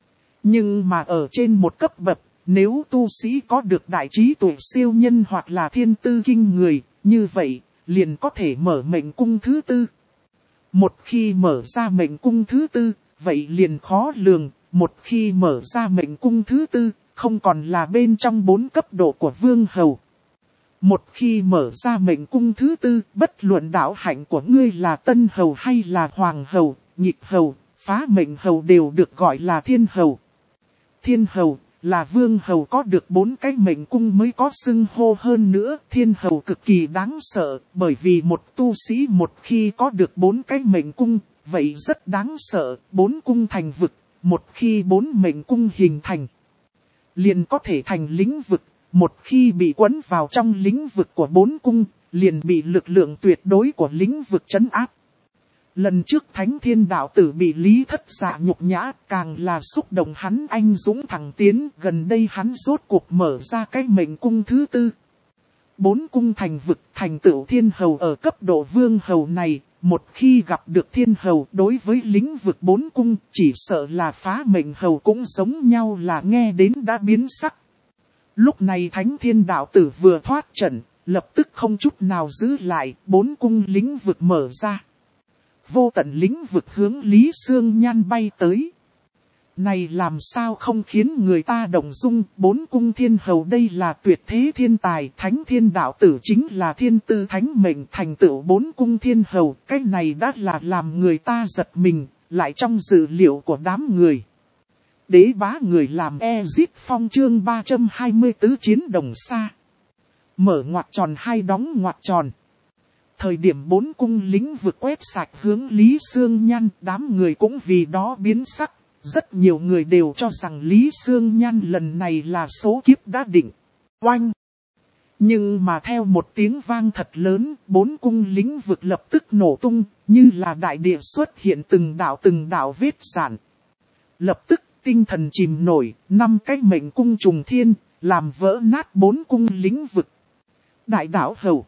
Nhưng mà ở trên một cấp bậc, nếu tu sĩ có được đại trí tuệ siêu nhân hoặc là thiên tư kinh người, như vậy, liền có thể mở mệnh cung thứ 4. Một khi mở ra mệnh cung thứ 4, vậy liền khó lường, một khi mở ra mệnh cung thứ 4, không còn là bên trong 4 cấp độ của vương hầu. Một khi mở ra mệnh cung thứ 4, bất luận đạo hạnh của ngươi là tân hầu hay là hoàng hầu, nhị hầu, phá mệnh hầu đều được gọi là thiên hầu. Thiên hầu là vương hầu có được 4 cái mệnh cung mới có xưng hô, hơn nữa thiên hầu cực kỳ đáng sợ, bởi vì một tu sĩ một khi có được 4 cái mệnh cung, vậy rất đáng sợ. 4 cung thành vực, một khi 4 mệnh cung hình thành, liền có thể thành lĩnh vực, một khi bị quấn vào trong lĩnh vực của 4 cung, liền bị lực lượng tuyệt đối của lĩnh vực trấn áp. Lần trước Thánh Thiên Đạo Tử bị Lý Thất Dạ nhục nhã, càng là xúc động hắn anh dũng thẳng tiến, gần đây hắn rốt cuộc mở ra cái mệnh cung thứ 4. 4 cung thành vực, thành tựu thiên hầu ở cấp độ vương hầu này, một khi gặp được thiên hầu, đối với lĩnh vực 4 cung, chỉ sợ là phá mệnh hầu cũng giống nhau, là nghe đến đã biến sắc. Lúc này Thánh Thiên Đạo Tử vừa thoát trận, lập tức không chút nào giữ lại, 4 cung lĩnh vực mở ra. Vô tận lĩnh vực hướng Lý Sương Nhan bay tới. Này làm sao không khiến người ta động dung, 4 cung thiên hầu đây là tuyệt thế thiên tài, Thánh Thiên Đạo Tử chính là thiên tư thánh mệnh, thành tựu 4 cung thiên hầu, cái này đã là làm người ta giật mình, lại trong dự liệu của đám người. Đế bá người làm Ezit Phong chương 324 chiến đồng xa. Mở ngoặc tròn hai đóng ngoặc tròn. Thời điểm 4 cung lĩnh vực quét sạch hướng Lý Sương Nhan, đám người cũng vì đó biến sắc. Rất nhiều người đều cho rằng Lý Sương Nhan lần này là số kiếp đã định. Oanh! Nhưng mà theo một tiếng vang thật lớn, 4 cung lĩnh vực lập tức nổ tung, như là đại địa xuất hiện từng đạo vết rạn. Lập tức tinh thần chìm nổi, 5 cái mệnh cung trùng thiên, làm vỡ nát 4 cung lĩnh vực. Đại đạo hầu.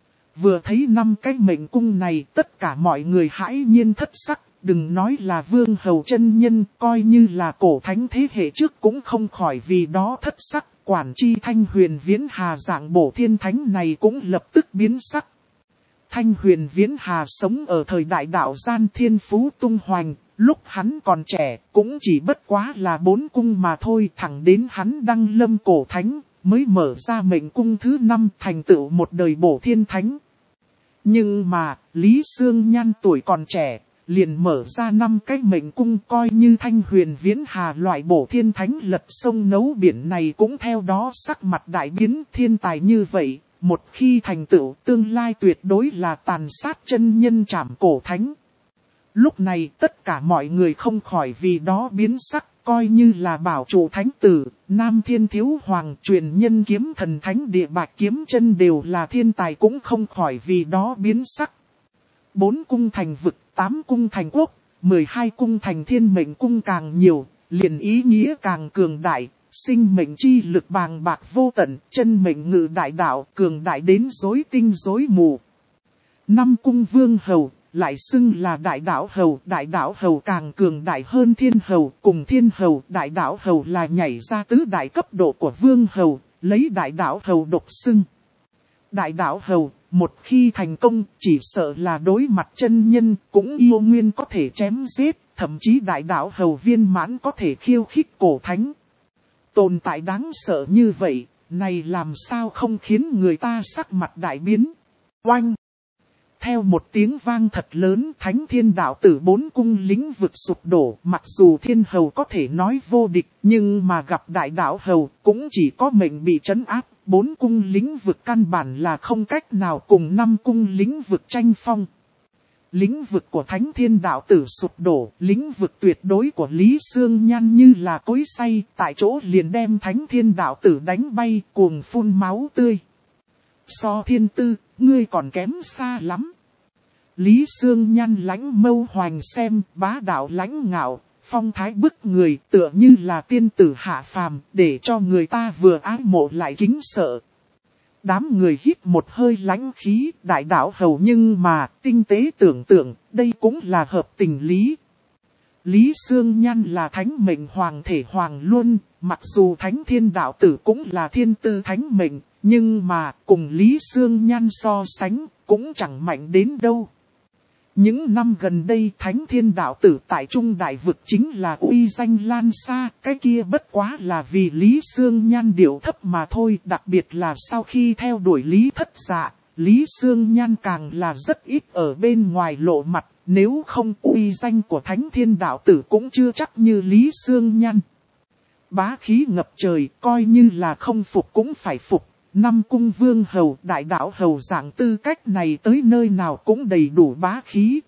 Vừa thấy 5 cái mệnh cung này, tất cả mọi người hãi nhiên thất sắc, đừng nói là vương hầu chân nhân, coi như là cổ thánh thế hệ trước cũng không khỏi vì đó thất sắc. Quản chi Thanh Huyền Viễn Hà dạng bổ thiên thánh này cũng lập tức biến sắc. Thanh Huyền Viễn Hà sống ở thời đại đạo gian thiên phú tung hoành, lúc hắn còn trẻ cũng chỉ bất quá là 4 cung mà thôi, thẳng đến hắn đăng lâm cổ thánh, mới mở ra mệnh cung thứ 5 thành tựu một đời bổ thiên thánh. Nhưng mà, Lý Sương Nhan tuổi còn trẻ, liền mở ra 5 cái mệnh cung, coi như Thanh Huyền Viễn Hà loại bổ thiên thánh lật sông nấu biển này cũng theo đó sắc mặt đại biến. Thiên tài như vậy, một khi thành tựu tương lai tuyệt đối là tàn sát chân nhân trảm cổ thánh. Lúc này tất cả mọi người không khỏi vì đó biến sắc, coi như là bảo chủ thánh tử, Nam Thiên Thiếu Hoàng, truyền nhân kiếm thần thánh địa Bạch Kiếm Chân đều là thiên tài cũng không khỏi vì đó biến sắc. 4 cung thành vực, 8 cung thành quốc, 12 cung thành thiên mệnh cung càng nhiều, liền ý nghĩa càng cường đại, sinh mệnh chi lực bàng bạc vô tận, chân mệnh ngự đại đạo, cường đại đến rối tinh rối mù. 5 cung vương hầu, lại xưng là đại đạo hầu càng cường đại hơn thiên hầu, cùng thiên hầu, đại đạo hầu là nhảy ra tứ đại cấp độ của vương hầu, lấy đại đạo hầu độc xưng. Đại đạo hầu, một khi thành công, chỉ sợ là đối mặt chân nhân, cũng yêu nguyên có thể chém giết, thậm chí đại đạo hầu viên mãn có thể khiêu khích cổ thánh. Tồn tại đáng sợ như vậy, này làm sao không khiến người ta sắc mặt đại biến. Oanh! Theo một tiếng vang thật lớn, Thánh Thiên Đạo Tử 4 cung lĩnh vực sụp đổ, mặc dù thiên hầu có thể nói vô địch, nhưng mà gặp đại đạo hầu cũng chỉ có mệnh bị trấn áp. 4 cung lĩnh vực căn bản là không cách nào cùng 5 cung lĩnh vực tranh phong. Lĩnh vực của Thánh Thiên Đạo Tử sụp đổ, lĩnh vực tuyệt đối của Lý Sương Nhan như là cối xay, tại chỗ liền đem Thánh Thiên Đạo Tử đánh bay, cuồng phun máu tươi. So thiên tư, ngươi còn kém xa lắm. Lý Sương Nhan lãnh mâu hoành xem, bá đạo lãnh ngạo, phong thái bức người, tựa như là tiên tử hạ phàm, để cho người ta vừa ái mộ lại kính sợ. Đám người hít một hơi lãnh khí, đại đạo hầu, nhưng mà tinh tế tưởng tượng, đây cũng là hợp tình lý. Lý Sương Nhan là thánh mệnh hoàng thể hoàng luân, mặc dù Thánh Thiên Đạo Tử cũng là thiên tư thánh mệnh, nhưng mà cùng Lý Sương Nhan so sánh cũng chẳng mạnh đến đâu. Những năm gần đây Thánh Thiên Đạo Tử tại Trung Đại Vực chính là uy danh lan xa, cái kia bất quá là vì Lý Sương Nhan điệu thấp mà thôi, đặc biệt là sau khi theo đuổi Lý Thất Dạ, Lý Sương Nhan càng là rất ít ở bên ngoài lộ mặt, nếu không uy danh của Thánh Thiên Đạo Tử cũng chưa chắc như Lý Sương Nhan. Bá khí ngập trời, coi như là không phục cũng phải phục. 5 cung vương hầu, đại đạo hầu dạng tư cách này tới nơi nào cũng đầy đủ bá khí.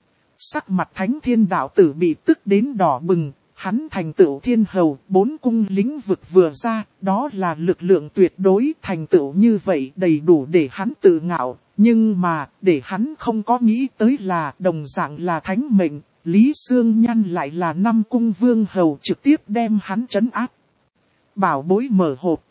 Sắc mặt Thánh Thiên Đạo Tử bị tức đến đỏ bừng, hắn thành tựu thiên hầu, 4 cung lĩnh vực vừa ra, đó là lực lượng tuyệt đối, thành tựu như vậy đầy đủ để hắn tự ngạo, nhưng mà, để hắn không có nghĩ tới là đồng dạng là thánh mệnh, Lý Sương Nhan lại là 5 cung vương hầu trực tiếp đem hắn trấn áp. Bảo bối mở hộp.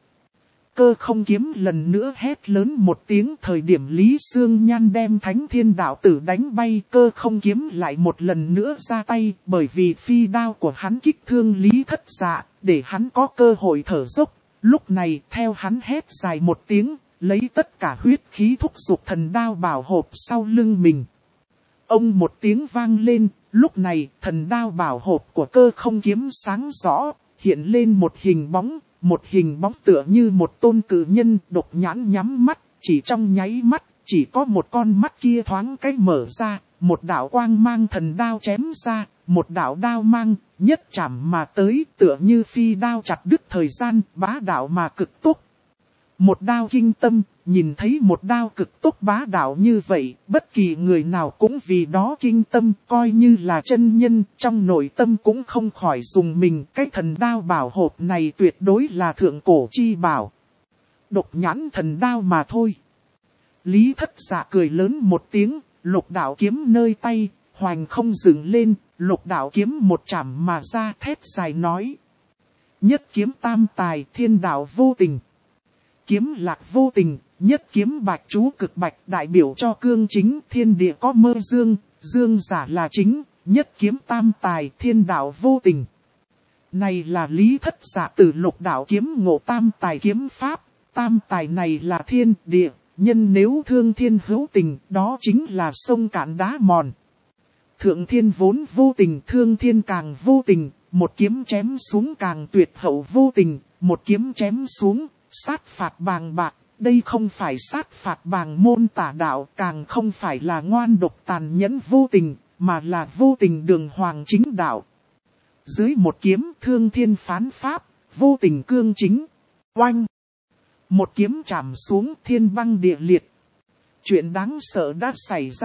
Cơ không kiếm lần nữa hét lớn một tiếng, thời điểm Lý Sương Nhan đem Thánh Thiên Đạo Tử đánh bay, cơ không kiếm lại một lần nữa ra tay, bởi vì phi đao của hắn kích thương Lý Thất Dạ, để hắn có cơ hội thở dốc. Lúc này theo hắn hét dài một tiếng, lấy tất cả huyết khí thúc giục thần đao bảo hộp sau lưng mình. Ông một tiếng vang lên, lúc này thần đao bảo hộp của cơ không kiếm sáng rõ, hiện lên một hình bóng tựa như một tôn cử nhân độc nhãn nhắm mắt, chỉ trong nháy mắt, chỉ có một con mắt kia thoáng cái mở ra, một đạo quang mang thần đao chém ra, một đạo đao mang, nhất chạm mà tới, tựa như phi đao chặt đứt thời gian, bá đạo mà cực tốc. Một đao kinh tâm, nhìn thấy một đao cực tốc bá đạo như vậy, bất kỳ người nào cũng vì đó kinh tâm, coi như là chân nhân, trong nội tâm cũng không khỏi dùng mình. Cái thần đao bảo hộp này tuyệt đối là thượng cổ chi bảo. Độc nhãn thần đao mà thôi. Lý Thất Dạ cười lớn một tiếng, lục đạo kiếm nơi tay, hoành không dựng lên, lục đạo kiếm một chảm mà ra, thét dài nói. Nhất kiếm tam tài, thiên đạo vô tình. Kiếm lạc vô tình, nhất kiếm bạch chú cực bạch, đại biểu cho cương chính, thiên địa có mơ dương, dương giả là chính, nhất kiếm tam tài, thiên đạo vô tình. Này là Lý Thất Dạ từ lục đạo kiếm ngộ tam tài kiếm pháp, tam tài này là thiên địa, nhân nếu thương thiên hữu tình, đó chính là sông cạn đá mòn. Thượng thiên vốn vô tình, thương thiên càng vô tình, một kiếm chém xuống càng tuyệt hậu vô tình, một kiếm chém xuống. Sát phạt bàng bạc, đây không phải sát phạt bàng môn tả đạo, càng không phải là ngoan độc tàn nhẫn vô tình, mà là vô tình đường hoàng chính đạo. Dưới một kiếm thương thiên phán pháp, vô tình cương chính. Oanh! Một kiếm chạm xuống thiên băng địa liệt. Chuyện đáng sợ đã xảy ra,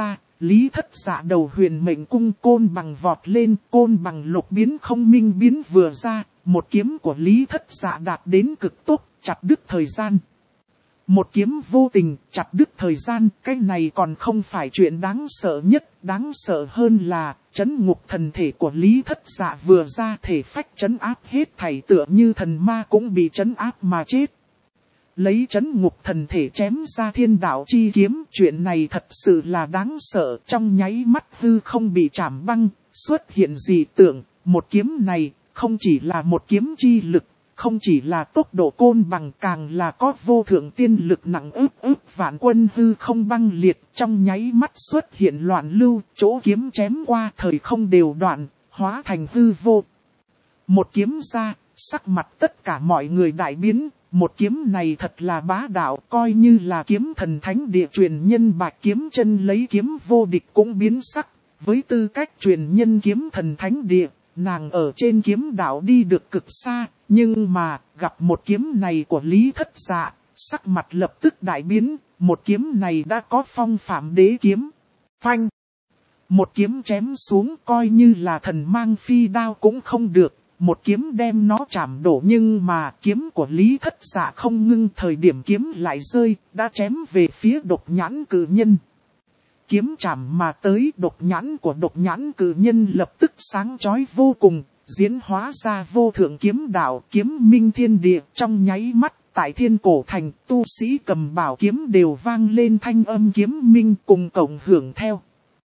Lý Thất Dạ đầu huyền mệnh cung côn bằng vọt lên, côn bằng lục biến không minh biến vừa ra, một kiếm của Lý Thất Dạ đạt đến cực tốc, chặt đứt thời gian. Một kiếm vô tình, chặt đứt thời gian, cái này còn không phải chuyện đáng sợ nhất, đáng sợ hơn là, trấn ngục thần thể của Lý Thất Dạ vừa ra thể phách trấn áp hết thảy tựa như thần ma cũng bị trấn áp mà chết. Lấy trấn ngục thần thể chém ra thiên đạo chi kiếm, chuyện này thật sự là đáng sợ, trong nháy mắt hư không bị chảm băng, xuất hiện dị tượng, một kiếm này, không chỉ là một kiếm chi lực, không chỉ là tốc độ côn bằng càng là có vô thượng tiên lực nặng ức vạn quân hư không băng liệt, trong nháy mắt xuất hiện loạn lưu, chỗ kiếm chém qua thời không đều đoạn, hóa thành hư vô. Một kiếm ra, sắc mặt tất cả mọi người đại biến. Một kiếm này thật là bá đạo, coi như là kiếm thần thánh địa truyền nhân Bạch Kiếm Chân lấy kiếm vô địch cũng biến sắc. Với tư cách truyền nhân kiếm thần thánh địa, nàng ở trên kiếm đạo đi được cực xa, nhưng mà gặp một kiếm này của Lý Thất Dạ, sắc mặt lập tức đại biến, một kiếm này đã có phong phạm đế kiếm. Phanh! Một kiếm chém xuống coi như là thần mang phi đao cũng không được. Một kiếm đem nó chạm đổ nhưng mà kiếm của Lý Thất Dạ không ngưng thời điểm kiếm lại rơi, đã chém về phía độc nhãn cự nhân. Kiếm chạm mà tới độc nhãn của độc nhãn cự nhân lập tức sáng chói vô cùng, diễn hóa ra vô thượng kiếm đạo kiếm minh thiên địa trong nháy mắt. Tại Thiên Cổ Thành tu sĩ cầm bảo kiếm đều vang lên thanh âm kiếm minh cùng cộng hưởng theo.